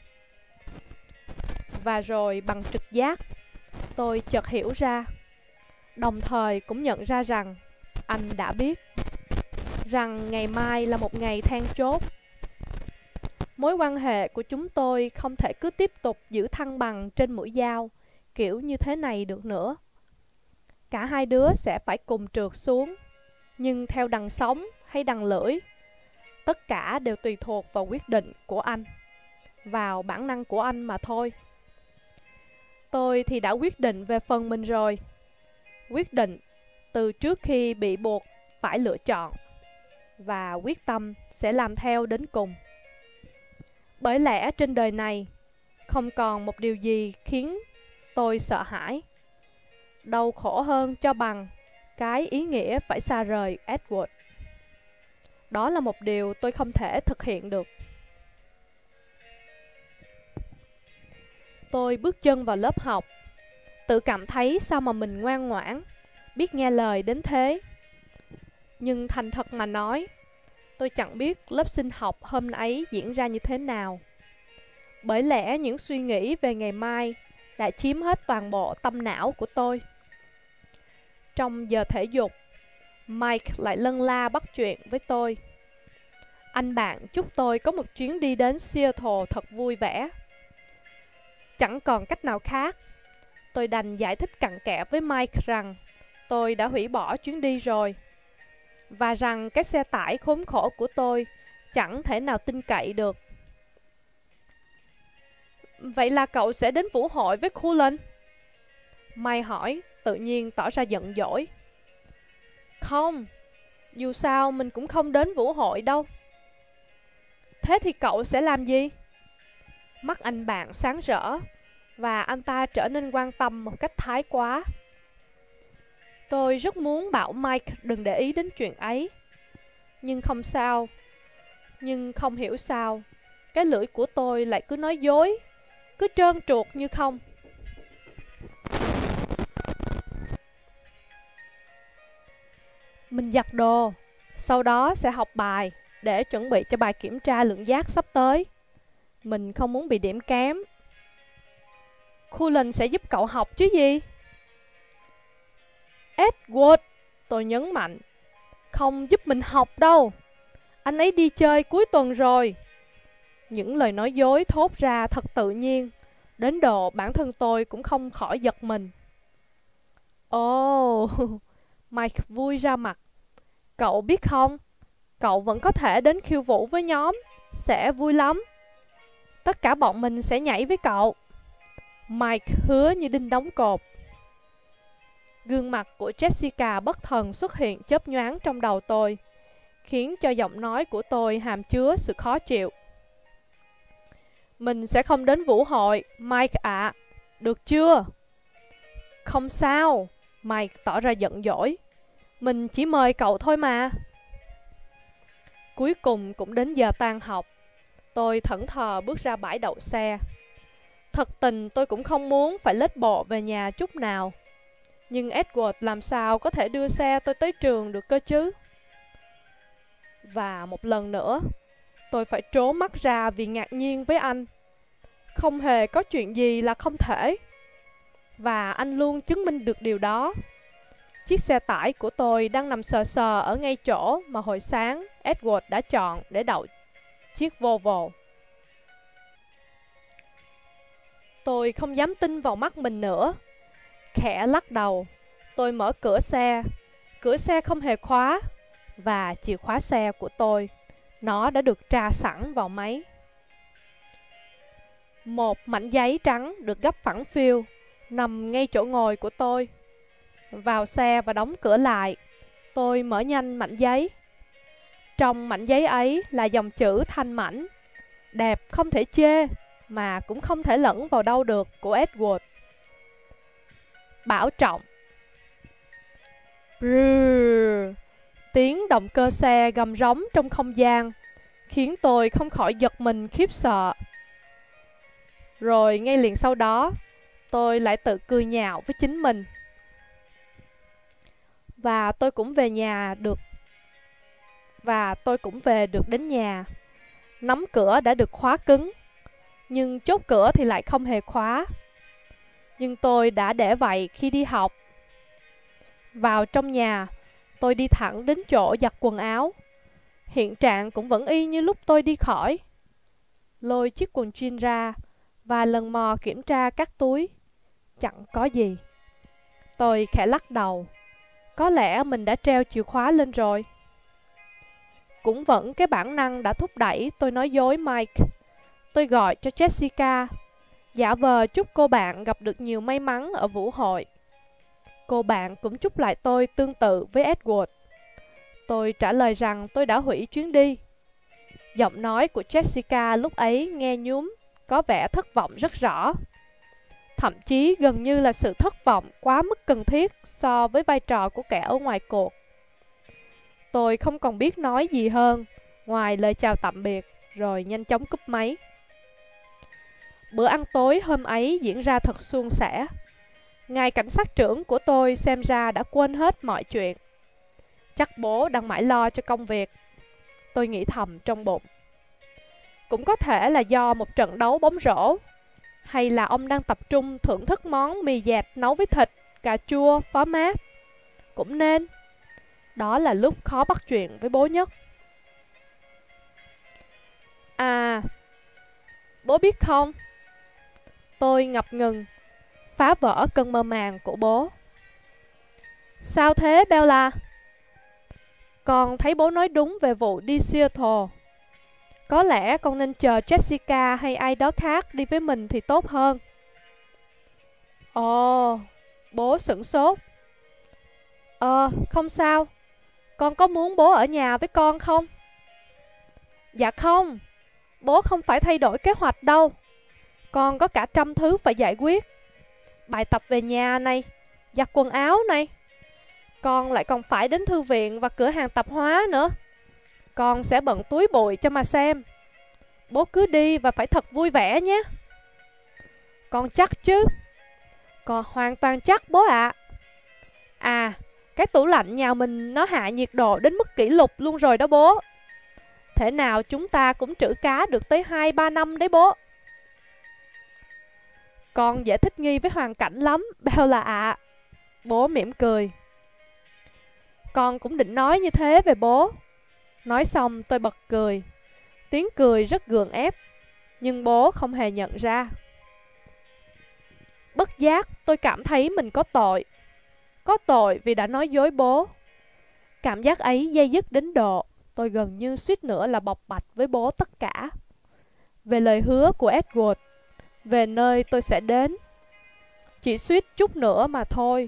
Speaker 1: Và rồi bằng trực giác, tôi chợt hiểu ra, đồng thời cũng nhận ra rằng anh đã biết, rằng ngày mai là một ngày then chốt. Mối quan hệ của chúng tôi không thể cứ tiếp tục giữ thăng bằng trên mũi dao, kiểu như thế này được nữa. Cả hai đứa sẽ phải cùng trượt xuống, nhưng theo đằng sống hay đằng lưỡi, tất cả đều tùy thuộc vào quyết định của anh, vào bản năng của anh mà thôi. Tôi thì đã quyết định về phần mình rồi. Quyết định từ trước khi bị buộc phải lựa chọn, và quyết tâm sẽ làm theo đến cùng. Bởi lẽ trên đời này không còn một điều gì khiến tôi sợ hãi, đau khổ hơn cho bằng cái ý nghĩa phải xa rời Edward. Đó là một điều tôi không thể thực hiện được. Tôi bước chân vào lớp học, tự cảm thấy sao mà mình ngoan ngoãn, biết nghe lời đến thế. Nhưng thành thật mà nói, tôi chẳng biết lớp sinh học hôm ấy diễn ra như thế nào. Bởi lẽ những suy nghĩ về ngày mai đã chiếm hết toàn bộ tâm não của tôi. Trong giờ thể dục, Mike lại lân la bắt chuyện với tôi. Anh bạn chúc tôi có một chuyến đi đến Seattle thật vui vẻ. Chẳng còn cách nào khác, tôi đành giải thích cặn kẽ với Mike rằng tôi đã hủy bỏ chuyến đi rồi, và rằng cái xe tải khốn khổ của tôi chẳng thể nào tin cậy được. Vậy là cậu sẽ đến vũ hội với Cullen? Mike hỏi, tự nhiên tỏ ra giận dỗi. Không, dù sao mình cũng không đến vũ hội đâu. Thế thì cậu sẽ làm gì? Mắt anh bạn sáng rỡ, và anh ta trở nên quan tâm một cách thái quá. Tôi rất muốn bảo Mike đừng để ý đến chuyện ấy. Nhưng không sao. Nhưng không hiểu sao, cái lưỡi của tôi lại cứ nói dối, cứ trơn truột như không. Mình giặt đồ, sau đó sẽ học bài để chuẩn bị cho bài kiểm tra lượng giác sắp tới. Mình không muốn bị điểm kém. Cullen sẽ giúp cậu học chứ gì? Edward, tôi nhấn mạnh, không giúp mình học đâu. Anh ấy đi chơi cuối tuần rồi. Những lời nói dối thốt ra thật tự nhiên, đến độ bản thân tôi cũng không khỏi giật mình. Ồ, oh, Mike vui ra mặt. Cậu biết không, cậu vẫn có thể đến khiêu vũ với nhóm, sẽ vui lắm. Tất cả bọn mình sẽ nhảy với cậu. Mike hứa như đinh đóng cột. Gương mặt của Jessica bất thần xuất hiện chớp nhoáng trong đầu tôi, khiến cho giọng nói của tôi hàm chứa sự khó chịu. Mình sẽ không đến vũ hội, Mike ạ. À. Được chưa? Không sao, Mike tỏ ra giận dỗi. Mình chỉ mời cậu thôi mà. Cuối cùng cũng đến giờ tan học. Tôi thẫn thờ bước ra bãi đậu xe. Thật tình tôi cũng không muốn phải lết bộ về nhà chút nào. Nhưng Edward làm sao có thể đưa xe tôi tới trường được cơ chứ? Và một lần nữa, tôi phải trố mắt ra vì ngạc nhiên với anh. Không hề có chuyện gì là không thể. Và anh luôn chứng minh được điều đó. Chiếc xe tải của tôi đang nằm sờ sờ ở ngay chỗ mà hồi sáng Edward đã chọn để đậu chiếc Volvo. Tôi không dám tin vào mắt mình nữa. Khẽ lắc đầu, tôi mở cửa xe. Cửa xe không hề khóa. Và chìa khóa xe của tôi, nó đã được tra sẵn vào máy. Một mảnh giấy trắng được gấp phẳng phiu nằm ngay chỗ ngồi của tôi. Vào xe và đóng cửa lại, tôi mở nhanh mảnh giấy. Trong mảnh giấy ấy là dòng chữ thanh mảnh, đẹp không thể chê, mà cũng không thể lẫn vào đâu được, của Edward. Bảo trọng. Brrr. Tiếng động cơ xe gầm rống trong không gian khiến tôi không khỏi giật mình khiếp sợ. Rồi ngay liền sau đó, tôi lại tự cười nhạo với chính mình. Và tôi cũng về nhà được. Và tôi cũng về được đến nhà. Nắm cửa đã được khóa cứng, nhưng chốt cửa thì lại không hề khóa. Nhưng tôi đã để vậy khi đi học. Vào trong nhà, tôi đi thẳng đến chỗ giặt quần áo. Hiện trạng cũng vẫn y như lúc tôi đi khỏi. Lôi chiếc quần jean ra và lần mò kiểm tra các túi. Chẳng có gì. Tôi khẽ lắc đầu. Có lẽ mình đã treo chìa khóa lên rồi. Cũng vẫn cái bản năng đã thúc đẩy tôi nói dối Mike. Tôi gọi cho Jessica, giả vờ chúc cô bạn gặp được nhiều may mắn ở vũ hội. Cô bạn cũng chúc lại tôi tương tự với Edward. Tôi trả lời rằng tôi đã hủy chuyến đi. Giọng nói của Jessica lúc ấy nghe nhúm, có vẻ thất vọng rất rõ. Thậm chí gần như là sự thất vọng quá mức cần thiết so với vai trò của kẻ ở ngoài cuộc. Tôi không còn biết nói gì hơn, ngoài lời chào tạm biệt, rồi nhanh chóng cúp máy. Bữa ăn tối hôm ấy diễn ra thật suôn sẻ. Ngài cảnh sát trưởng của tôi xem ra đã quên hết mọi chuyện. Chắc bố đang mãi lo cho công việc. Tôi nghĩ thầm trong bụng. Cũng có thể là do một trận đấu bóng rổ, hay là ông đang tập trung thưởng thức món mì dẹt nấu với thịt, cà chua, phó mát. Cũng nên. Đó là lúc khó bắt chuyện với bố nhất. À, bố biết không? Tôi ngập ngừng, phá vỡ cơn mơ màng của bố. Sao thế Bella? Con thấy bố nói đúng về vụ đi Seattle. Có lẽ con nên chờ Jessica hay ai đó khác đi với mình thì tốt hơn. Ồ, bố sửng sốt. Ờ, không sao. Con có muốn bố ở nhà với con không? Dạ không, bố không phải thay đổi kế hoạch đâu. Con có cả trăm thứ phải giải quyết. Bài tập về nhà này, giặt quần áo này. Con lại còn phải đến thư viện và cửa hàng tạp hóa nữa. Con sẽ bận túi bụi cho mà xem. Bố cứ đi và phải thật vui vẻ nhé. Con chắc chứ? Con hoàn toàn chắc bố ạ. À, cái tủ lạnh nhà mình nó hạ nhiệt độ đến mức kỷ lục luôn rồi đó bố. Thế nào chúng ta cũng trữ cá được tới hai ba năm đấy bố. Con dễ thích nghi với hoàn cảnh lắm, Bella ạ. Bố mỉm cười. Con cũng định nói như thế về bố. Nói xong tôi bật cười. Tiếng cười rất gượng ép, nhưng bố không hề nhận ra. Bất giác tôi cảm thấy mình có tội. Có tội vì đã nói dối bố. Cảm giác ấy dây dứt đến độ tôi gần như suýt nữa là bộc bạch với bố tất cả. Về lời hứa của Edward, về nơi tôi sẽ đến. Chỉ suýt chút nữa mà thôi.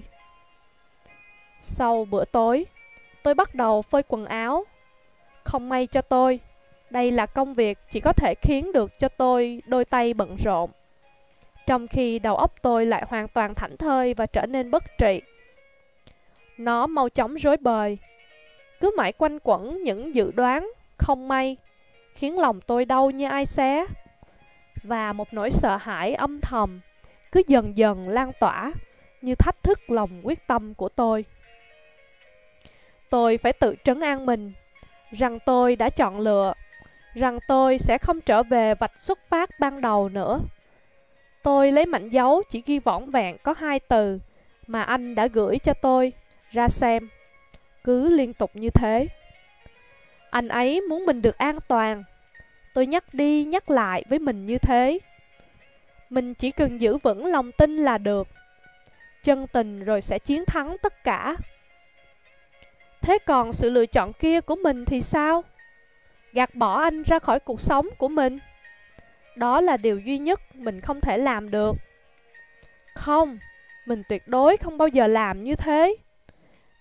Speaker 1: Sau bữa tối, tôi bắt đầu phơi quần áo. Không may cho tôi, đây là công việc chỉ có thể khiến được cho tôi đôi tay bận rộn, trong khi đầu óc tôi lại hoàn toàn thảnh thơi và trở nên bất trị. Nó mau chóng rối bời, cứ mãi quanh quẩn những dự đoán không may, khiến lòng tôi đau như ai xé. Và một nỗi sợ hãi âm thầm cứ dần dần lan tỏa, như thách thức lòng quyết tâm của tôi. Tôi phải tự trấn an mình rằng tôi đã chọn lựa, rằng tôi sẽ không trở về vạch xuất phát ban đầu nữa. Tôi lấy mảnh dấu chỉ ghi vỏn vẹn có hai từ mà anh đã gửi cho tôi ra xem. Cứ liên tục như thế. Anh ấy muốn mình được an toàn. Tôi nhắc đi nhắc lại với mình như thế. Mình chỉ cần giữ vững lòng tin là được. Chân tình rồi sẽ chiến thắng tất cả. Thế còn sự lựa chọn kia của mình thì sao? Gạt bỏ anh ra khỏi cuộc sống của mình. Đó là điều duy nhất mình không thể làm được. Không, mình tuyệt đối không bao giờ làm như thế.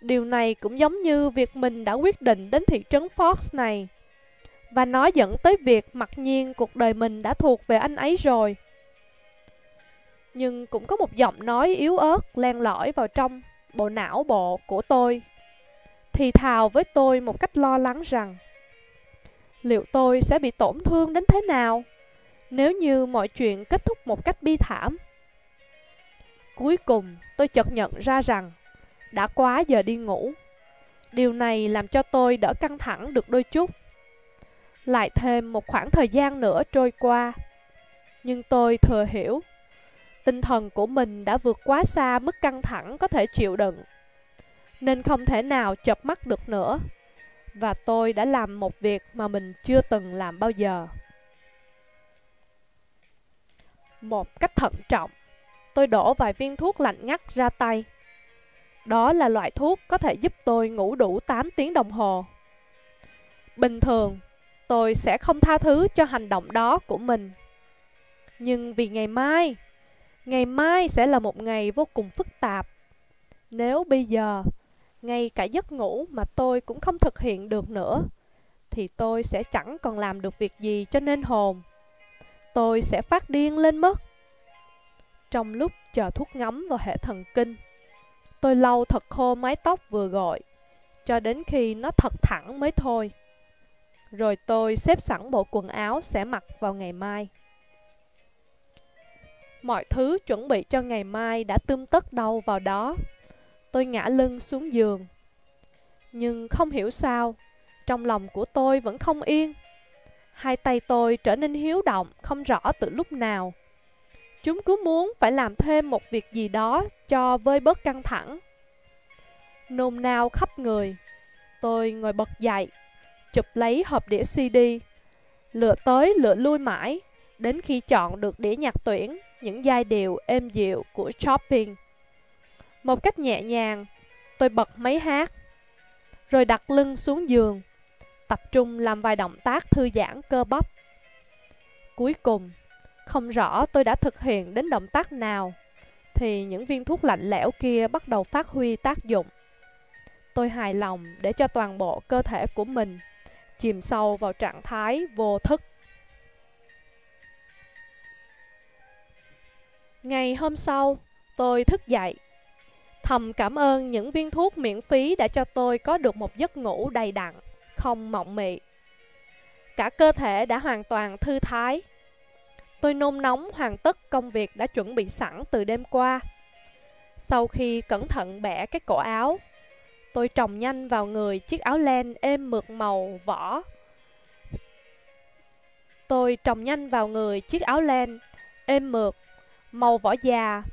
Speaker 1: Điều này cũng giống như việc mình đã quyết định đến thị trấn Fox này, và nó dẫn tới việc mặc nhiên cuộc đời mình đã thuộc về anh ấy rồi. Nhưng cũng có một giọng nói yếu ớt len lỏi vào trong bộ não bộ của tôi, thì thào với tôi một cách lo lắng rằng liệu tôi sẽ bị tổn thương đến thế nào nếu như mọi chuyện kết thúc một cách bi thảm. Cuối cùng tôi chợt nhận ra rằng đã quá giờ đi ngủ. Điều này làm cho tôi đỡ căng thẳng được đôi chút. Lại thêm một khoảng thời gian nữa trôi qua, nhưng tôi thừa hiểu tinh thần của mình đã vượt quá xa mức căng thẳng có thể chịu đựng, nên không thể nào chợp mắt được nữa. Và tôi đã làm một việc mà mình chưa từng làm bao giờ. Một cách thận trọng, tôi đổ vài viên thuốc lạnh ngắt ra tay. Đó là loại thuốc có thể giúp tôi ngủ đủ tám tiếng đồng hồ. Bình thường, tôi sẽ không tha thứ cho hành động đó của mình. Nhưng vì ngày mai, ngày mai sẽ là một ngày vô cùng phức tạp. Nếu bây giờ, ngay cả giấc ngủ mà tôi cũng không thực hiện được nữa, thì tôi sẽ chẳng còn làm được việc gì cho nên hồn. Tôi sẽ phát điên lên mất. Trong lúc chờ thuốc ngấm vào hệ thần kinh, tôi lau thật khô mái tóc vừa gội, cho đến khi nó thật thẳng mới thôi. Rồi tôi xếp sẵn bộ quần áo sẽ mặc vào ngày mai. Mọi thứ chuẩn bị cho ngày mai đã tươm tất đâu vào đó. Tôi ngã lưng xuống giường. Nhưng không hiểu sao, trong lòng của tôi vẫn không yên. Hai tay tôi trở nên hiếu động, không rõ từ lúc nào. Chúng cứ muốn phải làm thêm một việc gì đó cho vơi bớt căng thẳng. Nôn nao khắp người, tôi ngồi bật dậy, chụp lấy hộp đĩa xê đê, lựa tới lựa lui mãi, đến khi chọn được đĩa nhạc tuyển, những giai điệu êm dịu của Chopin. Một cách nhẹ nhàng, tôi bật máy hát, rồi đặt lưng xuống giường, tập trung làm vài động tác thư giãn cơ bắp. Cuối cùng, không rõ tôi đã thực hiện đến động tác nào, thì những viên thuốc lạnh lẽo kia bắt đầu phát huy tác dụng. Tôi hài lòng để cho toàn bộ cơ thể của mình chìm sâu vào trạng thái vô thức. Ngày hôm sau, tôi thức dậy, thầm cảm ơn những viên thuốc miễn phí đã cho tôi có được một giấc ngủ đầy đặn, không mộng mị. Cả cơ thể đã hoàn toàn thư thái. Tôi nôn nóng hoàn tất công việc đã chuẩn bị sẵn từ đêm qua. Sau khi cẩn thận bẻ cái cổ áo, tôi trồng nhanh vào người chiếc áo len êm mượt màu vỏ. Tôi trồng nhanh vào người chiếc áo len êm mượt, màu vỏ già,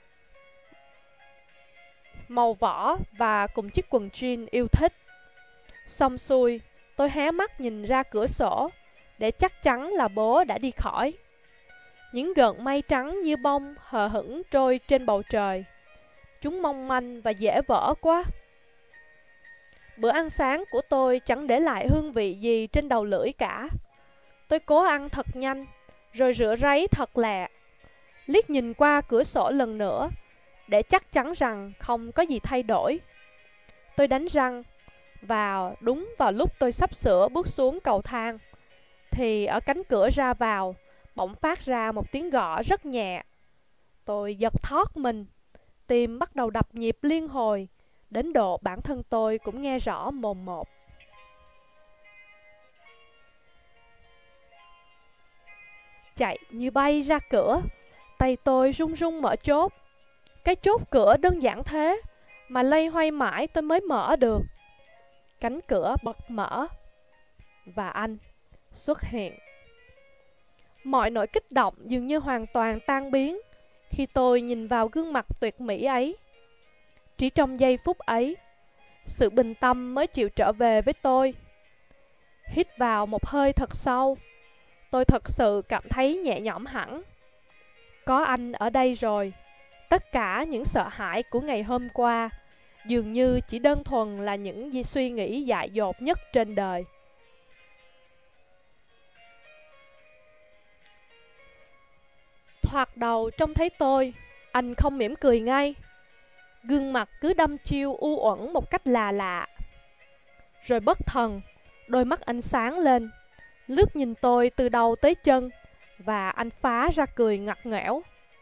Speaker 1: màu vỏ và cùng chiếc quần jean yêu thích. Xong xuôi, tôi hé mắt nhìn ra cửa sổ để chắc chắn là bố đã đi khỏi. Những gợn mây trắng như bông hờ hững trôi trên bầu trời. Chúng mong manh và dễ vỡ quá. Bữa ăn sáng của tôi chẳng để lại hương vị gì trên đầu lưỡi cả. Tôi cố ăn thật nhanh, rồi rửa ráy thật lẹ. Liếc nhìn qua cửa sổ lần nữa, để chắc chắn rằng không có gì thay đổi. Tôi đánh răng, và đúng vào lúc tôi sắp sửa bước xuống cầu thang, thì ở cánh cửa ra vào, bỗng phát ra một tiếng gõ rất nhẹ. Tôi giật thót mình, tim bắt đầu đập nhịp liên hồi, đến độ bản thân tôi cũng nghe rõ mồn một. Chạy như bay ra cửa, tay tôi run run mở chốt. Cái chốt cửa đơn giản thế, mà loay hoay mãi tôi mới mở được. Cánh cửa bật mở, và anh xuất hiện. Mọi nỗi kích động dường như hoàn toàn tan biến khi tôi nhìn vào gương mặt tuyệt mỹ ấy. Chỉ trong giây phút ấy, sự bình tâm mới chịu trở về với tôi. Hít vào một hơi thật sâu, tôi thật sự cảm thấy nhẹ nhõm hẳn. Có anh ở đây rồi, tất cả những sợ hãi của ngày hôm qua dường như chỉ đơn thuần là những suy nghĩ dại dột nhất trên đời. Thoạt đầu trông thấy tôi, anh không mỉm cười ngay. Gương mặt cứ đăm chiêu u uẩn một cách lạ lạ. Rồi bất thần, đôi mắt anh sáng lên, lướt nhìn tôi từ đầu tới chân, và anh phá ra cười ngặt nghẽo.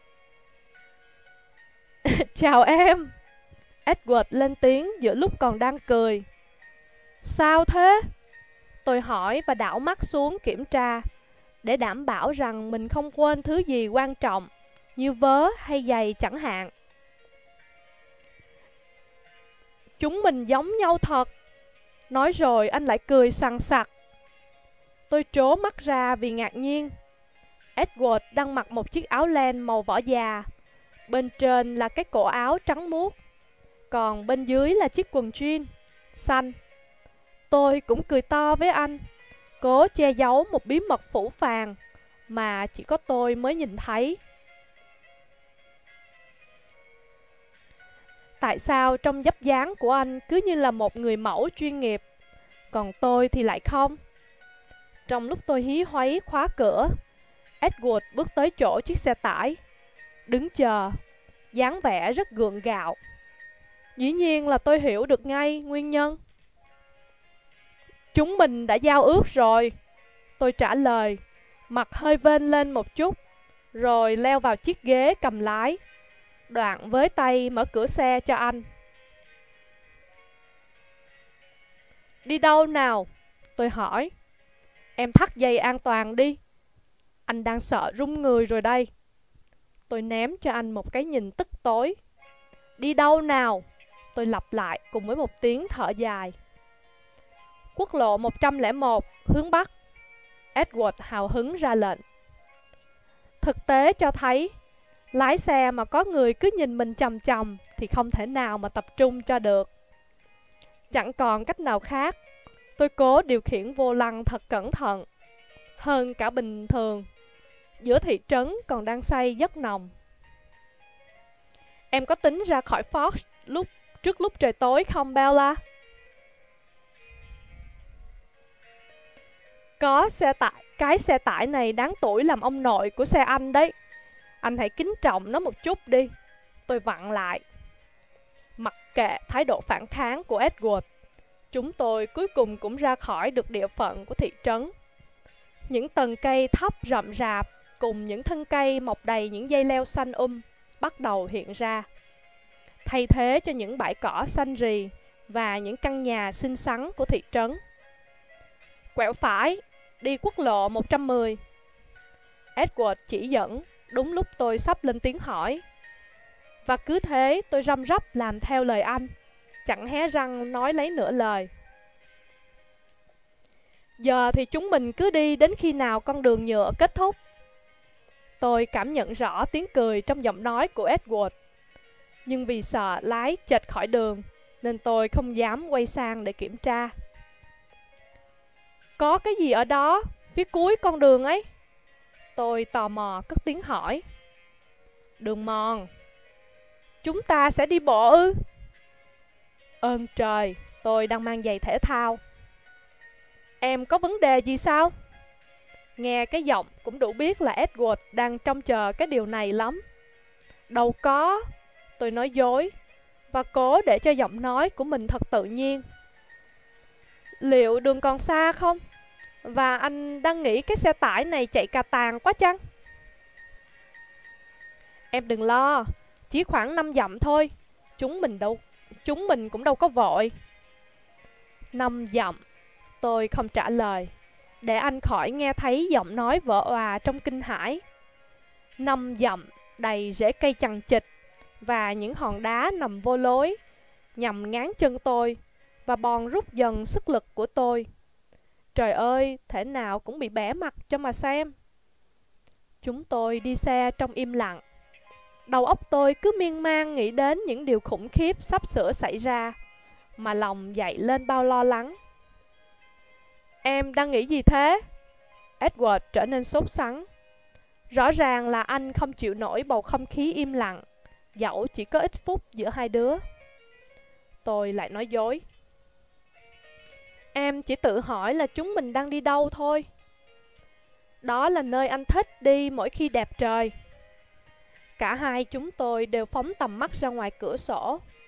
Speaker 1: Chào em! Edward lên tiếng giữa lúc còn đang cười. Sao thế? Tôi hỏi và đảo mắt xuống kiểm tra, để đảm bảo rằng mình không quên thứ gì quan trọng, như vớ hay giày chẳng hạn. Chúng mình giống nhau thật. Nói rồi anh lại cười sằng sặc. Tôi trố mắt ra vì ngạc nhiên. Edward đang mặc một chiếc áo len màu vỏ già. Bên trên là cái cổ áo trắng muốt, còn bên dưới là chiếc quần jean xanh. Tôi cũng cười to với anh, cố che giấu một bí mật phũ phàng mà chỉ có tôi mới nhìn thấy. Tại sao trong vóc dáng của anh cứ như là một người mẫu chuyên nghiệp, còn tôi thì lại không? Trong lúc tôi hí hoáy khóa cửa, Edward bước tới chỗ chiếc xe tải, đứng chờ, dáng vẻ rất gượng gạo. Dĩ nhiên là tôi hiểu được ngay nguyên nhân. Chúng mình đã giao ước rồi, tôi trả lời, mặt hơi vênh lên một chút, rồi leo vào chiếc ghế cầm lái, đoạn với tay mở cửa xe cho anh. Đi đâu nào? Tôi hỏi. Em thắt dây an toàn đi. Anh đang sợ run người rồi đây. Tôi ném cho anh một cái nhìn tức tối. Đi đâu nào? Tôi lặp lại cùng với một tiếng thở dài. Quốc lộ một trăm lẻ một, hướng Bắc. Edward hào hứng ra lệnh. Thực tế cho thấy, lái xe mà có người cứ nhìn mình chằm chằm thì không thể nào mà tập trung cho được. Chẳng còn cách nào khác, tôi cố điều khiển vô lăng thật cẩn thận, hơn cả bình thường. Giữa thị trấn còn đang say giấc nồng. Em có tính ra khỏi Fox lúc trước lúc trời tối không, Bella? Có xe tải, cái xe tải này đáng tuổi làm ông nội của xe anh đấy. Anh hãy kính trọng nó một chút đi. Tôi vặn lại. Mặc kệ thái độ phản kháng của Edward, chúng tôi cuối cùng cũng ra khỏi được địa phận của thị trấn. Những tầng cây thấp rậm rạp cùng những thân cây mọc đầy những dây leo xanh um bắt đầu hiện ra, thay thế cho những bãi cỏ xanh rì và những căn nhà xinh xắn của thị trấn. Quẹo phải, đi quốc lộ một trăm mười. Edward chỉ dẫn đúng lúc tôi sắp lên tiếng hỏi. Và cứ thế tôi răm rắp làm theo lời anh, chẳng hé răng nói lấy nửa lời. Giờ thì chúng mình cứ đi đến khi nào con đường nhựa kết thúc. Tôi cảm nhận rõ tiếng cười trong giọng nói của Edward, nhưng vì sợ lái chệch khỏi đường nên tôi không dám quay sang để kiểm tra. Có cái gì ở đó, phía cuối con đường ấy? Tôi tò mò cất tiếng hỏi. Đường mòn. Chúng ta sẽ đi bộ ư? Ơn trời, tôi đang mang giày thể thao. Em có vấn đề gì sao? Nghe cái giọng cũng đủ biết là Edward đang trông chờ cái điều này lắm. Đâu có, tôi nói dối, và cố để cho giọng nói của mình thật tự nhiên. Liệu đường còn xa không? Và anh đang nghĩ cái xe tải này chạy cà tàng quá chăng? Em đừng lo, chỉ khoảng năm dặm thôi. Chúng mình đâu, chúng mình cũng đâu có vội. Năm dặm, tôi không trả lời, để anh khỏi nghe thấy giọng nói vỡ òa trong kinh hãi. Năm dặm đầy rễ cây chằng chịt và những hòn đá nằm vô lối, nhằm ngáng chân tôi và bòn rút dần sức lực của tôi. Trời ơi, thể nào cũng bị bẻ mặt cho mà xem. Chúng tôi đi xe trong im lặng. Đầu óc tôi cứ miên man nghĩ đến những điều khủng khiếp sắp sửa xảy ra, mà lòng dậy lên bao lo lắng. Em đang nghĩ gì thế? Edward trở nên sốt sắng. Rõ ràng là anh không chịu nổi bầu không khí im lặng, dẫu chỉ có ít phút giữa hai đứa. Tôi lại nói dối. Em chỉ tự hỏi là chúng mình đang đi đâu thôi. Đó là nơi anh thích đi mỗi khi đẹp trời. Cả hai chúng tôi đều phóng tầm mắt ra ngoài cửa sổ,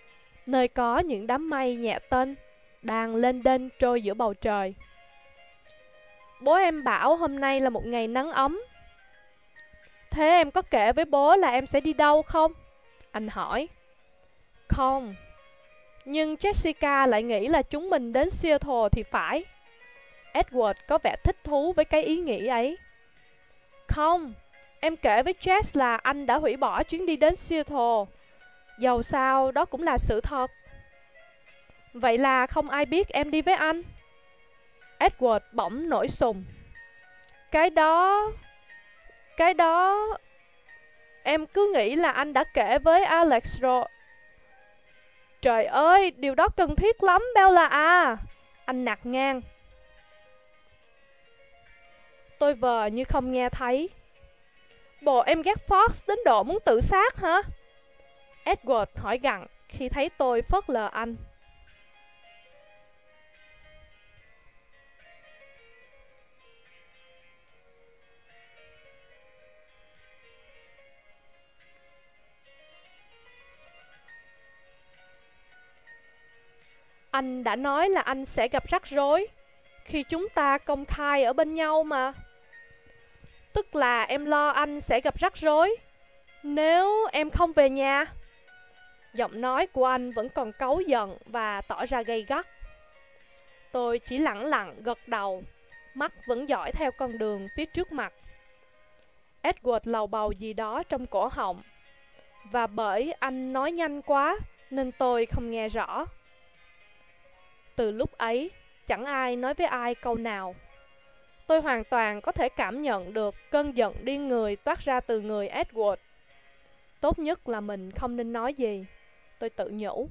Speaker 1: nơi có những đám mây nhẹ tênh đang lênh đênh trôi giữa bầu trời. Bố em bảo hôm nay là một ngày nắng ấm. Thế em có kể với bố là em sẽ đi đâu không? Anh hỏi. Không. Nhưng Jessica lại nghĩ là chúng mình đến Seattle thì phải. Edward có vẻ thích thú với cái ý nghĩ ấy. Không, em kể với Jess là anh đã hủy bỏ chuyến đi đến Seattle. Dầu sao đó cũng là sự thật. Vậy là không ai biết em đi với anh? Edward bỗng nổi sùng. Cái đó... Cái đó... Em cứ nghĩ là anh đã kể với Alex rồi. Trời ơi, điều đó cần thiết lắm Bella à. Anh nạt ngang. Tôi vờ như không nghe thấy. Bộ em ghét Fox đến độ muốn tự sát hả? Edward hỏi gặng khi thấy tôi phớt lờ anh. Anh đã nói là anh sẽ gặp rắc rối khi chúng ta công khai ở bên nhau mà. Tức là em lo anh sẽ gặp rắc rối nếu em không về nhà. Giọng nói của anh vẫn còn cáu giận và tỏ ra gay gắt. Tôi chỉ lẳng lặng gật đầu, mắt vẫn dõi theo con đường phía trước mặt. Edward lầu bầu gì đó trong cổ họng, và bởi anh nói nhanh quá nên tôi không nghe rõ. Từ lúc ấy, chẳng ai nói với ai câu nào. Tôi hoàn toàn có thể cảm nhận được cơn giận điên người toát ra từ người Edward. Tốt nhất là mình không nên nói gì, tôi tự nhủ.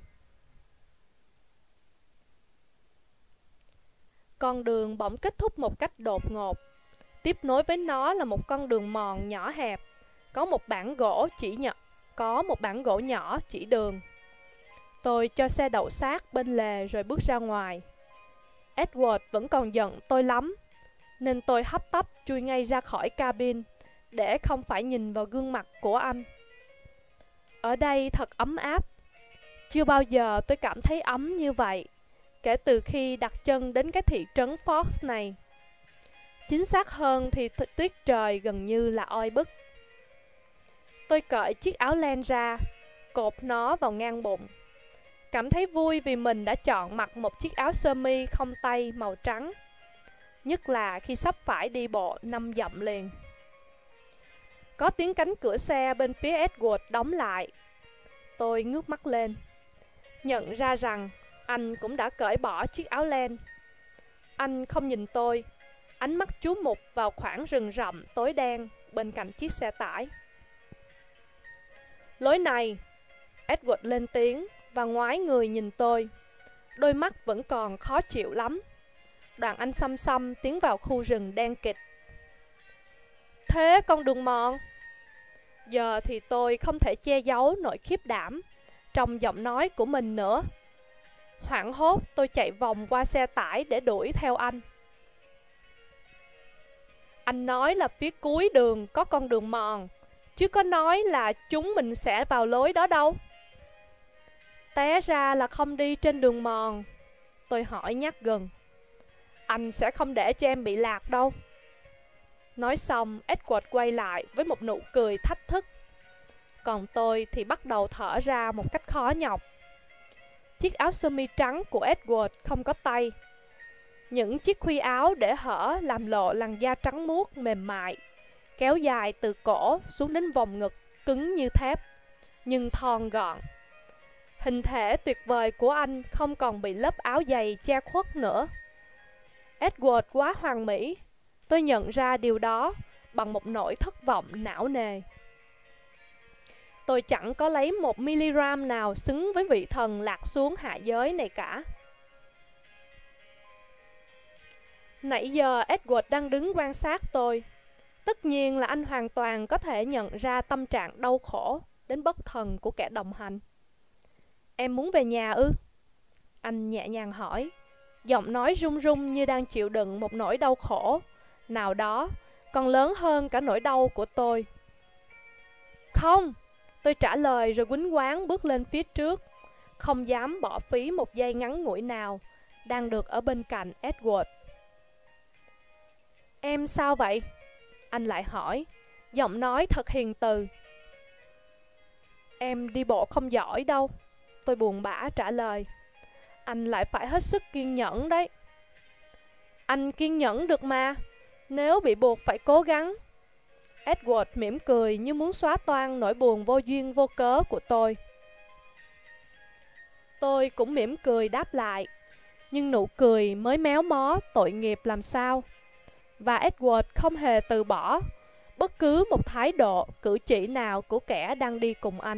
Speaker 1: Con đường bỗng kết thúc một cách đột ngột. Tiếp nối với nó là một con đường mòn nhỏ hẹp, có một bảng gỗ chỉ nhỏ, có một bảng gỗ nhỏ chỉ đường. Tôi cho xe đậu sát bên lề rồi bước ra ngoài. Edward vẫn còn giận tôi lắm, nên tôi hấp tấp chui ngay ra khỏi cabin để không phải nhìn vào gương mặt của anh. Ở đây thật ấm áp. Chưa bao giờ tôi cảm thấy ấm như vậy kể từ khi đặt chân đến cái thị trấn Fox này. Chính xác hơn thì th tiết trời gần như là oi bức. Tôi cởi chiếc áo len ra, cột nó vào ngang bụng. Cảm thấy vui vì mình đã chọn mặc một chiếc áo sơ mi không tay màu trắng, nhất là khi sắp phải đi bộ năm dặm liền. Có tiếng cánh cửa xe bên phía Edward đóng lại. Tôi ngước mắt lên, nhận ra rằng anh cũng đã cởi bỏ chiếc áo len. Anh không nhìn tôi, ánh mắt chú mục vào khoảng rừng rậm tối đen bên cạnh chiếc xe tải. Lối này, Edward lên tiếng và ngoái người nhìn tôi. Đôi mắt vẫn còn khó chịu lắm. Đoạn anh xăm xăm tiến vào khu rừng đen kịt. Thế con đường mòn? Giờ thì tôi không thể che giấu nỗi khiếp đảm trong giọng nói của mình nữa. Hoảng hốt tôi chạy vòng qua xe tải để đuổi theo anh. Anh nói là phía cuối đường có con đường mòn, chứ có nói là chúng mình sẽ vào lối đó đâu. Té ra là không đi trên đường mòn. Tôi hỏi nhát gừng. Anh sẽ không để cho em bị lạc đâu. Nói xong, Edward quay lại với một nụ cười thách thức. Còn tôi thì bắt đầu thở ra một cách khó nhọc. Chiếc áo sơ mi trắng của Edward không có tay. Những chiếc khuy áo để hở làm lộ làn da trắng muốt mềm mại, kéo dài từ cổ xuống đến vòng ngực cứng như thép, nhưng thon gọn. Hình thể tuyệt vời của anh không còn bị lớp áo dày che khuất nữa. Edward quá hoàn mỹ. Tôi nhận ra điều đó bằng một nỗi thất vọng não nề. Tôi chẳng có lấy một miligram nào xứng với vị thần lạc xuống hạ giới này cả. Nãy giờ Edward đang đứng quan sát tôi. Tất nhiên là anh hoàn toàn có thể nhận ra tâm trạng đau khổ đến bất thần của kẻ đồng hành. Em muốn về nhà ư? Anh nhẹ nhàng hỏi, giọng nói run run như đang chịu đựng một nỗi đau khổ nào đó còn lớn hơn cả nỗi đau của tôi. Không, tôi trả lời rồi quýnh quáng bước lên phía trước. không dám bỏ phí một giây ngắn ngủi nào đang được ở bên cạnh Edward. Em sao vậy? Anh lại hỏi, giọng nói thật hiền từ. Em đi bộ không giỏi đâu, tôi buồn bã trả lời. Anh lại phải hết sức kiên nhẫn đấy. Anh kiên nhẫn được mà, nếu bị buộc phải cố gắng. Edward mỉm cười như muốn xóa toan nỗi buồn vô duyên vô cớ của tôi. Tôi cũng mỉm cười đáp lại, nhưng nụ cười mới méo mó tội nghiệp làm sao. Và Edward không hề từ bỏ bất cứ một thái độ, cử chỉ nào của kẻ đang đi cùng anh.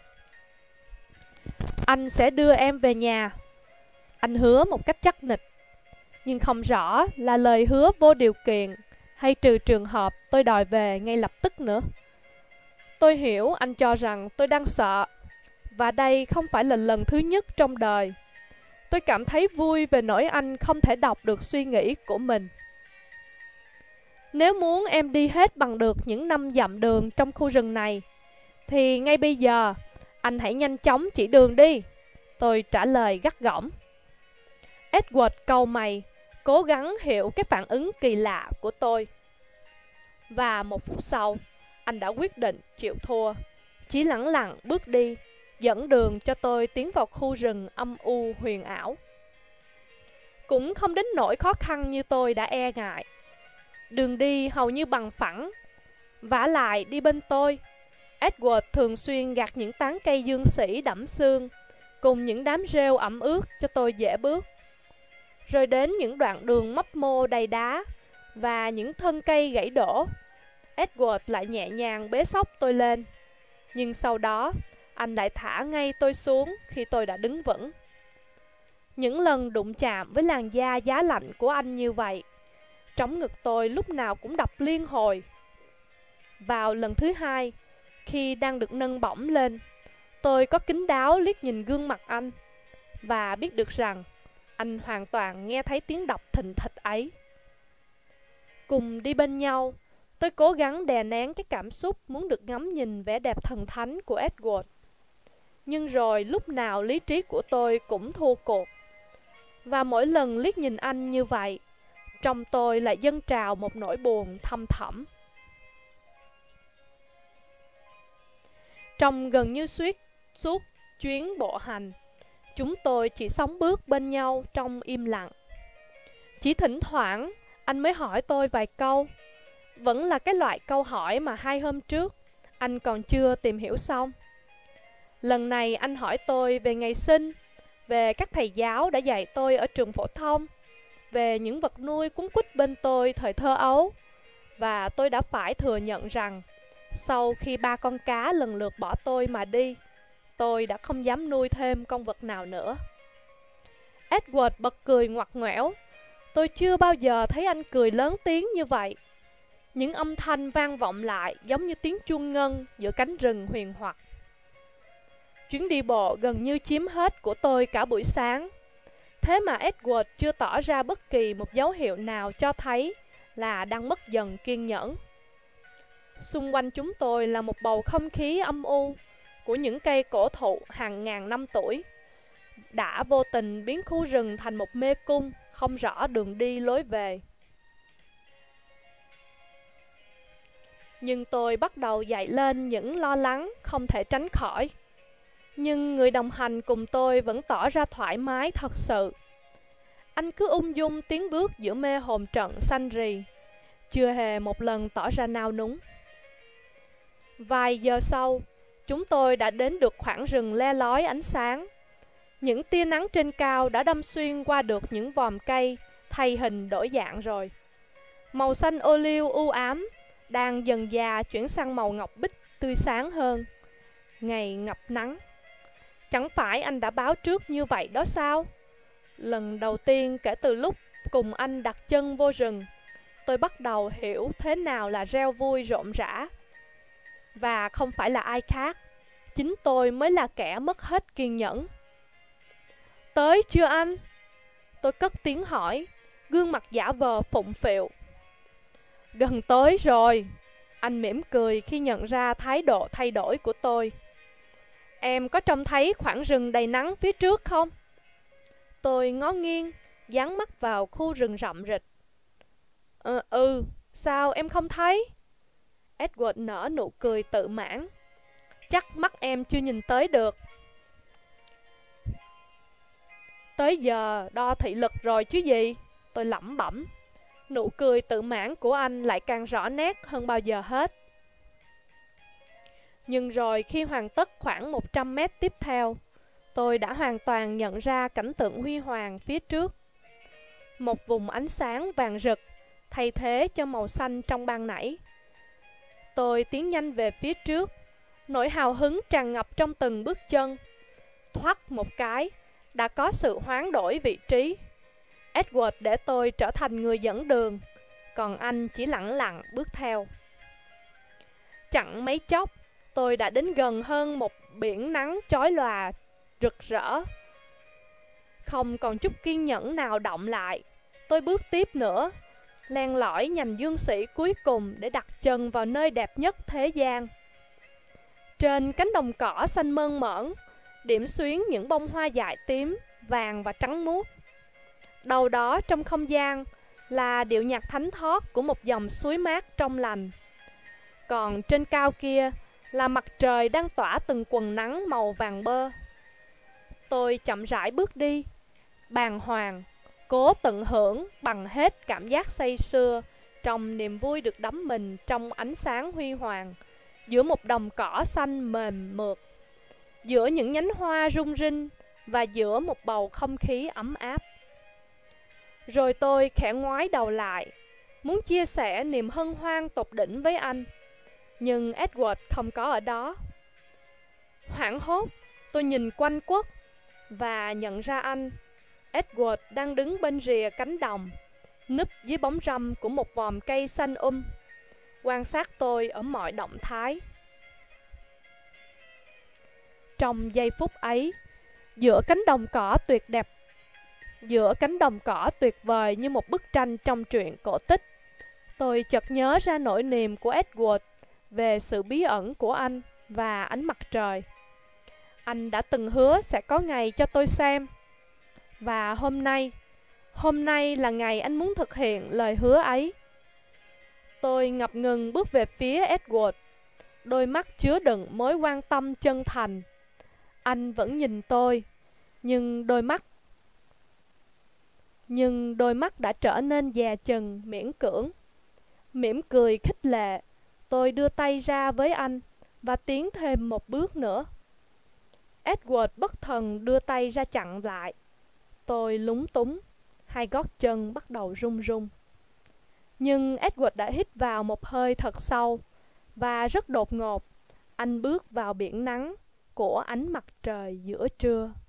Speaker 1: Anh sẽ đưa em về nhà. Anh hứa một cách chắc nịch, nhưng không rõ là lời hứa vô điều kiện hay trừ trường hợp tôi đòi về ngay lập tức nữa. Tôi hiểu anh cho rằng tôi đang sợ, và đây không phải là lần thứ nhất trong đời. Tôi cảm thấy vui về nỗi anh không thể đọc được suy nghĩ của mình. Nếu muốn em đi hết bằng được những năm dặm đường trong khu rừng này, thì ngay bây giờ, anh hãy nhanh chóng chỉ đường đi. Tôi trả lời gắt gỏng. Edward cau mày, cố gắng hiểu cái phản ứng kỳ lạ của tôi. Và một phút sau, anh đã quyết định chịu thua, chỉ lẳng lặng bước đi, dẫn đường cho tôi tiến vào khu rừng âm u huyền ảo. Cũng không đến nỗi khó khăn như tôi đã e ngại. Đường đi hầu như bằng phẳng. Vả lại đi bên tôi, Edward thường xuyên gặt những tán cây dương sỉ đẫm sương cùng những đám rêu ẩm ướt cho tôi dễ bước. Rồi đến những đoạn đường mấp mô đầy đá và những thân cây gãy đổ, Edward lại nhẹ nhàng bế xốc tôi lên. Nhưng sau đó, anh lại thả ngay tôi xuống khi tôi đã đứng vững. Những lần đụng chạm với làn da giá lạnh của anh như vậy, trống ngực tôi lúc nào cũng đập liên hồi. Vào lần thứ hai, khi đang được nâng bổng lên, tôi có kín đáo liếc nhìn gương mặt anh và biết được rằng anh hoàn toàn nghe thấy tiếng đập thình thịch ấy. Cùng đi bên nhau, tôi cố gắng đè nén cái cảm xúc muốn được ngắm nhìn vẻ đẹp thần thánh của Edward. Nhưng rồi lúc nào lý trí của tôi cũng thua cuộc. Và mỗi lần liếc nhìn anh như vậy, trong tôi lại dâng trào một nỗi buồn thâm thẳm. Trong gần như suốt suốt chuyến bộ hành, chúng tôi chỉ sống bước bên nhau trong im lặng. Chỉ thỉnh thoảng, anh mới hỏi tôi vài câu. Vẫn là cái loại câu hỏi mà hai hôm trước, anh còn chưa tìm hiểu xong. Lần này anh hỏi tôi về ngày sinh, về các thầy giáo đã dạy tôi ở trường phổ thông, về những vật nuôi cuốn quýt bên tôi thời thơ ấu. Và tôi đã phải thừa nhận rằng, sau khi ba con cá lần lượt bỏ tôi mà đi, tôi đã không dám nuôi thêm con vật nào nữa. Edward bật cười ngoặt ngoẻo. Tôi chưa bao giờ thấy anh cười lớn tiếng như vậy. Những âm thanh vang vọng lại giống như tiếng chuông ngân giữa cánh rừng huyền hoặc. Chuyến đi bộ gần như chiếm hết của tôi cả buổi sáng. Thế mà Edward chưa tỏ ra bất kỳ một dấu hiệu nào cho thấy là đang mất dần kiên nhẫn. Xung quanh chúng tôi là một bầu không khí âm u của những cây cổ thụ hàng ngàn năm tuổi, đã vô tình biến khu rừng thành một mê cung không rõ đường đi lối về. Nhưng tôi bắt đầu dậy lên những lo lắng không thể tránh khỏi. Nhưng người đồng hành cùng tôi vẫn tỏ ra thoải mái thật sự. Anh cứ ung dung tiến bước giữa mê hồn trận xanh rì, chưa hề một lần tỏ ra nao núng. Vài giờ sau, chúng tôi đã đến được khoảng rừng le lói ánh sáng. Những tia nắng trên cao đã đâm xuyên qua được những vòm cây thay hình đổi dạng rồi. Màu xanh ô liu u ám đang dần dà chuyển sang màu ngọc bích tươi sáng hơn. Ngày ngập nắng. Chẳng phải anh đã báo trước như vậy đó sao? Lần đầu tiên kể từ lúc cùng anh đặt chân vô rừng, tôi bắt đầu hiểu thế nào là reo vui rộn rã. Và không phải là ai khác, chính tôi mới là kẻ mất hết kiên nhẫn. Tới chưa anh? Tôi cất tiếng hỏi, gương mặt giả vờ phụng phịu. Gần tới rồi. Anh mỉm cười khi nhận ra thái độ thay đổi của tôi. Em có trông thấy khoảng rừng đầy nắng phía trước không? Tôi ngó nghiêng, dán mắt vào khu rừng rậm rịch. Ờ, ừ, sao em không thấy? Edward nở nụ cười tự mãn. Chắc mắt em chưa nhìn tới được. Tới giờ đo thị lực rồi chứ gì? Tôi lẩm bẩm. Nụ cười tự mãn của anh lại càng rõ nét hơn bao giờ hết. Nhưng rồi khi hoàn tất khoảng một trăm mét tiếp theo, tôi đã hoàn toàn nhận ra cảnh tượng huy hoàng phía trước. Một vùng ánh sáng vàng rực thay thế cho màu xanh trong ban nãy. Tôi tiến nhanh về phía trước, nỗi hào hứng tràn ngập trong từng bước chân. Thoắt một cái, đã có sự hoán đổi vị trí. Edward để tôi trở thành người dẫn đường, còn anh chỉ lặng lặng bước theo. Chẳng mấy chốc, tôi đã đến gần hơn một biển nắng chói lòa, rực rỡ. Không còn chút kiên nhẫn nào động lại, tôi bước tiếp nữa, len lỏi nhành dương sĩ cuối cùng để đặt chân vào nơi đẹp nhất thế gian. Trên cánh đồng cỏ xanh mơn mởn, điểm xuyến những bông hoa dại tím, vàng và trắng muốt. Đâu đó trong không gian là điệu nhạc thánh thót của một dòng suối mát trong lành. Còn trên cao kia là mặt trời đang tỏa từng quầng nắng màu vàng bơ. Tôi chậm rãi bước đi, bàng hoàng, cố tận hưởng bằng hết cảm giác say sưa trong niềm vui được đắm mình trong ánh sáng huy hoàng, giữa một đồng cỏ xanh mềm mượt, giữa những nhánh hoa rung rinh và giữa một bầu không khí ấm áp. Rồi tôi khẽ ngoái đầu lại, muốn chia sẻ niềm hân hoan tột đỉnh với anh, nhưng Edward không có ở đó. Hoảng hốt, tôi nhìn quanh quất và nhận ra anh. Edward đang đứng bên rìa cánh đồng, núp dưới bóng râm của một vòm cây xanh um, quan sát tôi ở mọi động thái. Trong giây phút ấy, giữa cánh đồng cỏ tuyệt đẹp, giữa cánh đồng cỏ tuyệt vời như một bức tranh trong truyện cổ tích, tôi chợt nhớ ra nỗi niềm của Edward về sự bí ẩn của anh và ánh mặt trời. Anh đã từng hứa sẽ có ngày cho tôi xem. Và hôm nay, hôm nay là ngày anh muốn thực hiện lời hứa ấy. Tôi ngập ngừng bước về phía Edward, đôi mắt chứa đựng mối quan tâm chân thành. Anh vẫn nhìn tôi, nhưng đôi mắt Nhưng đôi mắt đã trở nên dè chừng, miễn cưỡng. Mỉm cười khích lệ, tôi đưa tay ra với anh và tiến thêm một bước nữa. Edward bất thần đưa tay ra chặn lại. Tôi lúng túng, hai gót chân bắt đầu run run. Nhưng Edward đã hít vào một hơi thật sâu, và rất đột ngột, anh bước vào biển nắng của ánh mặt trời giữa trưa.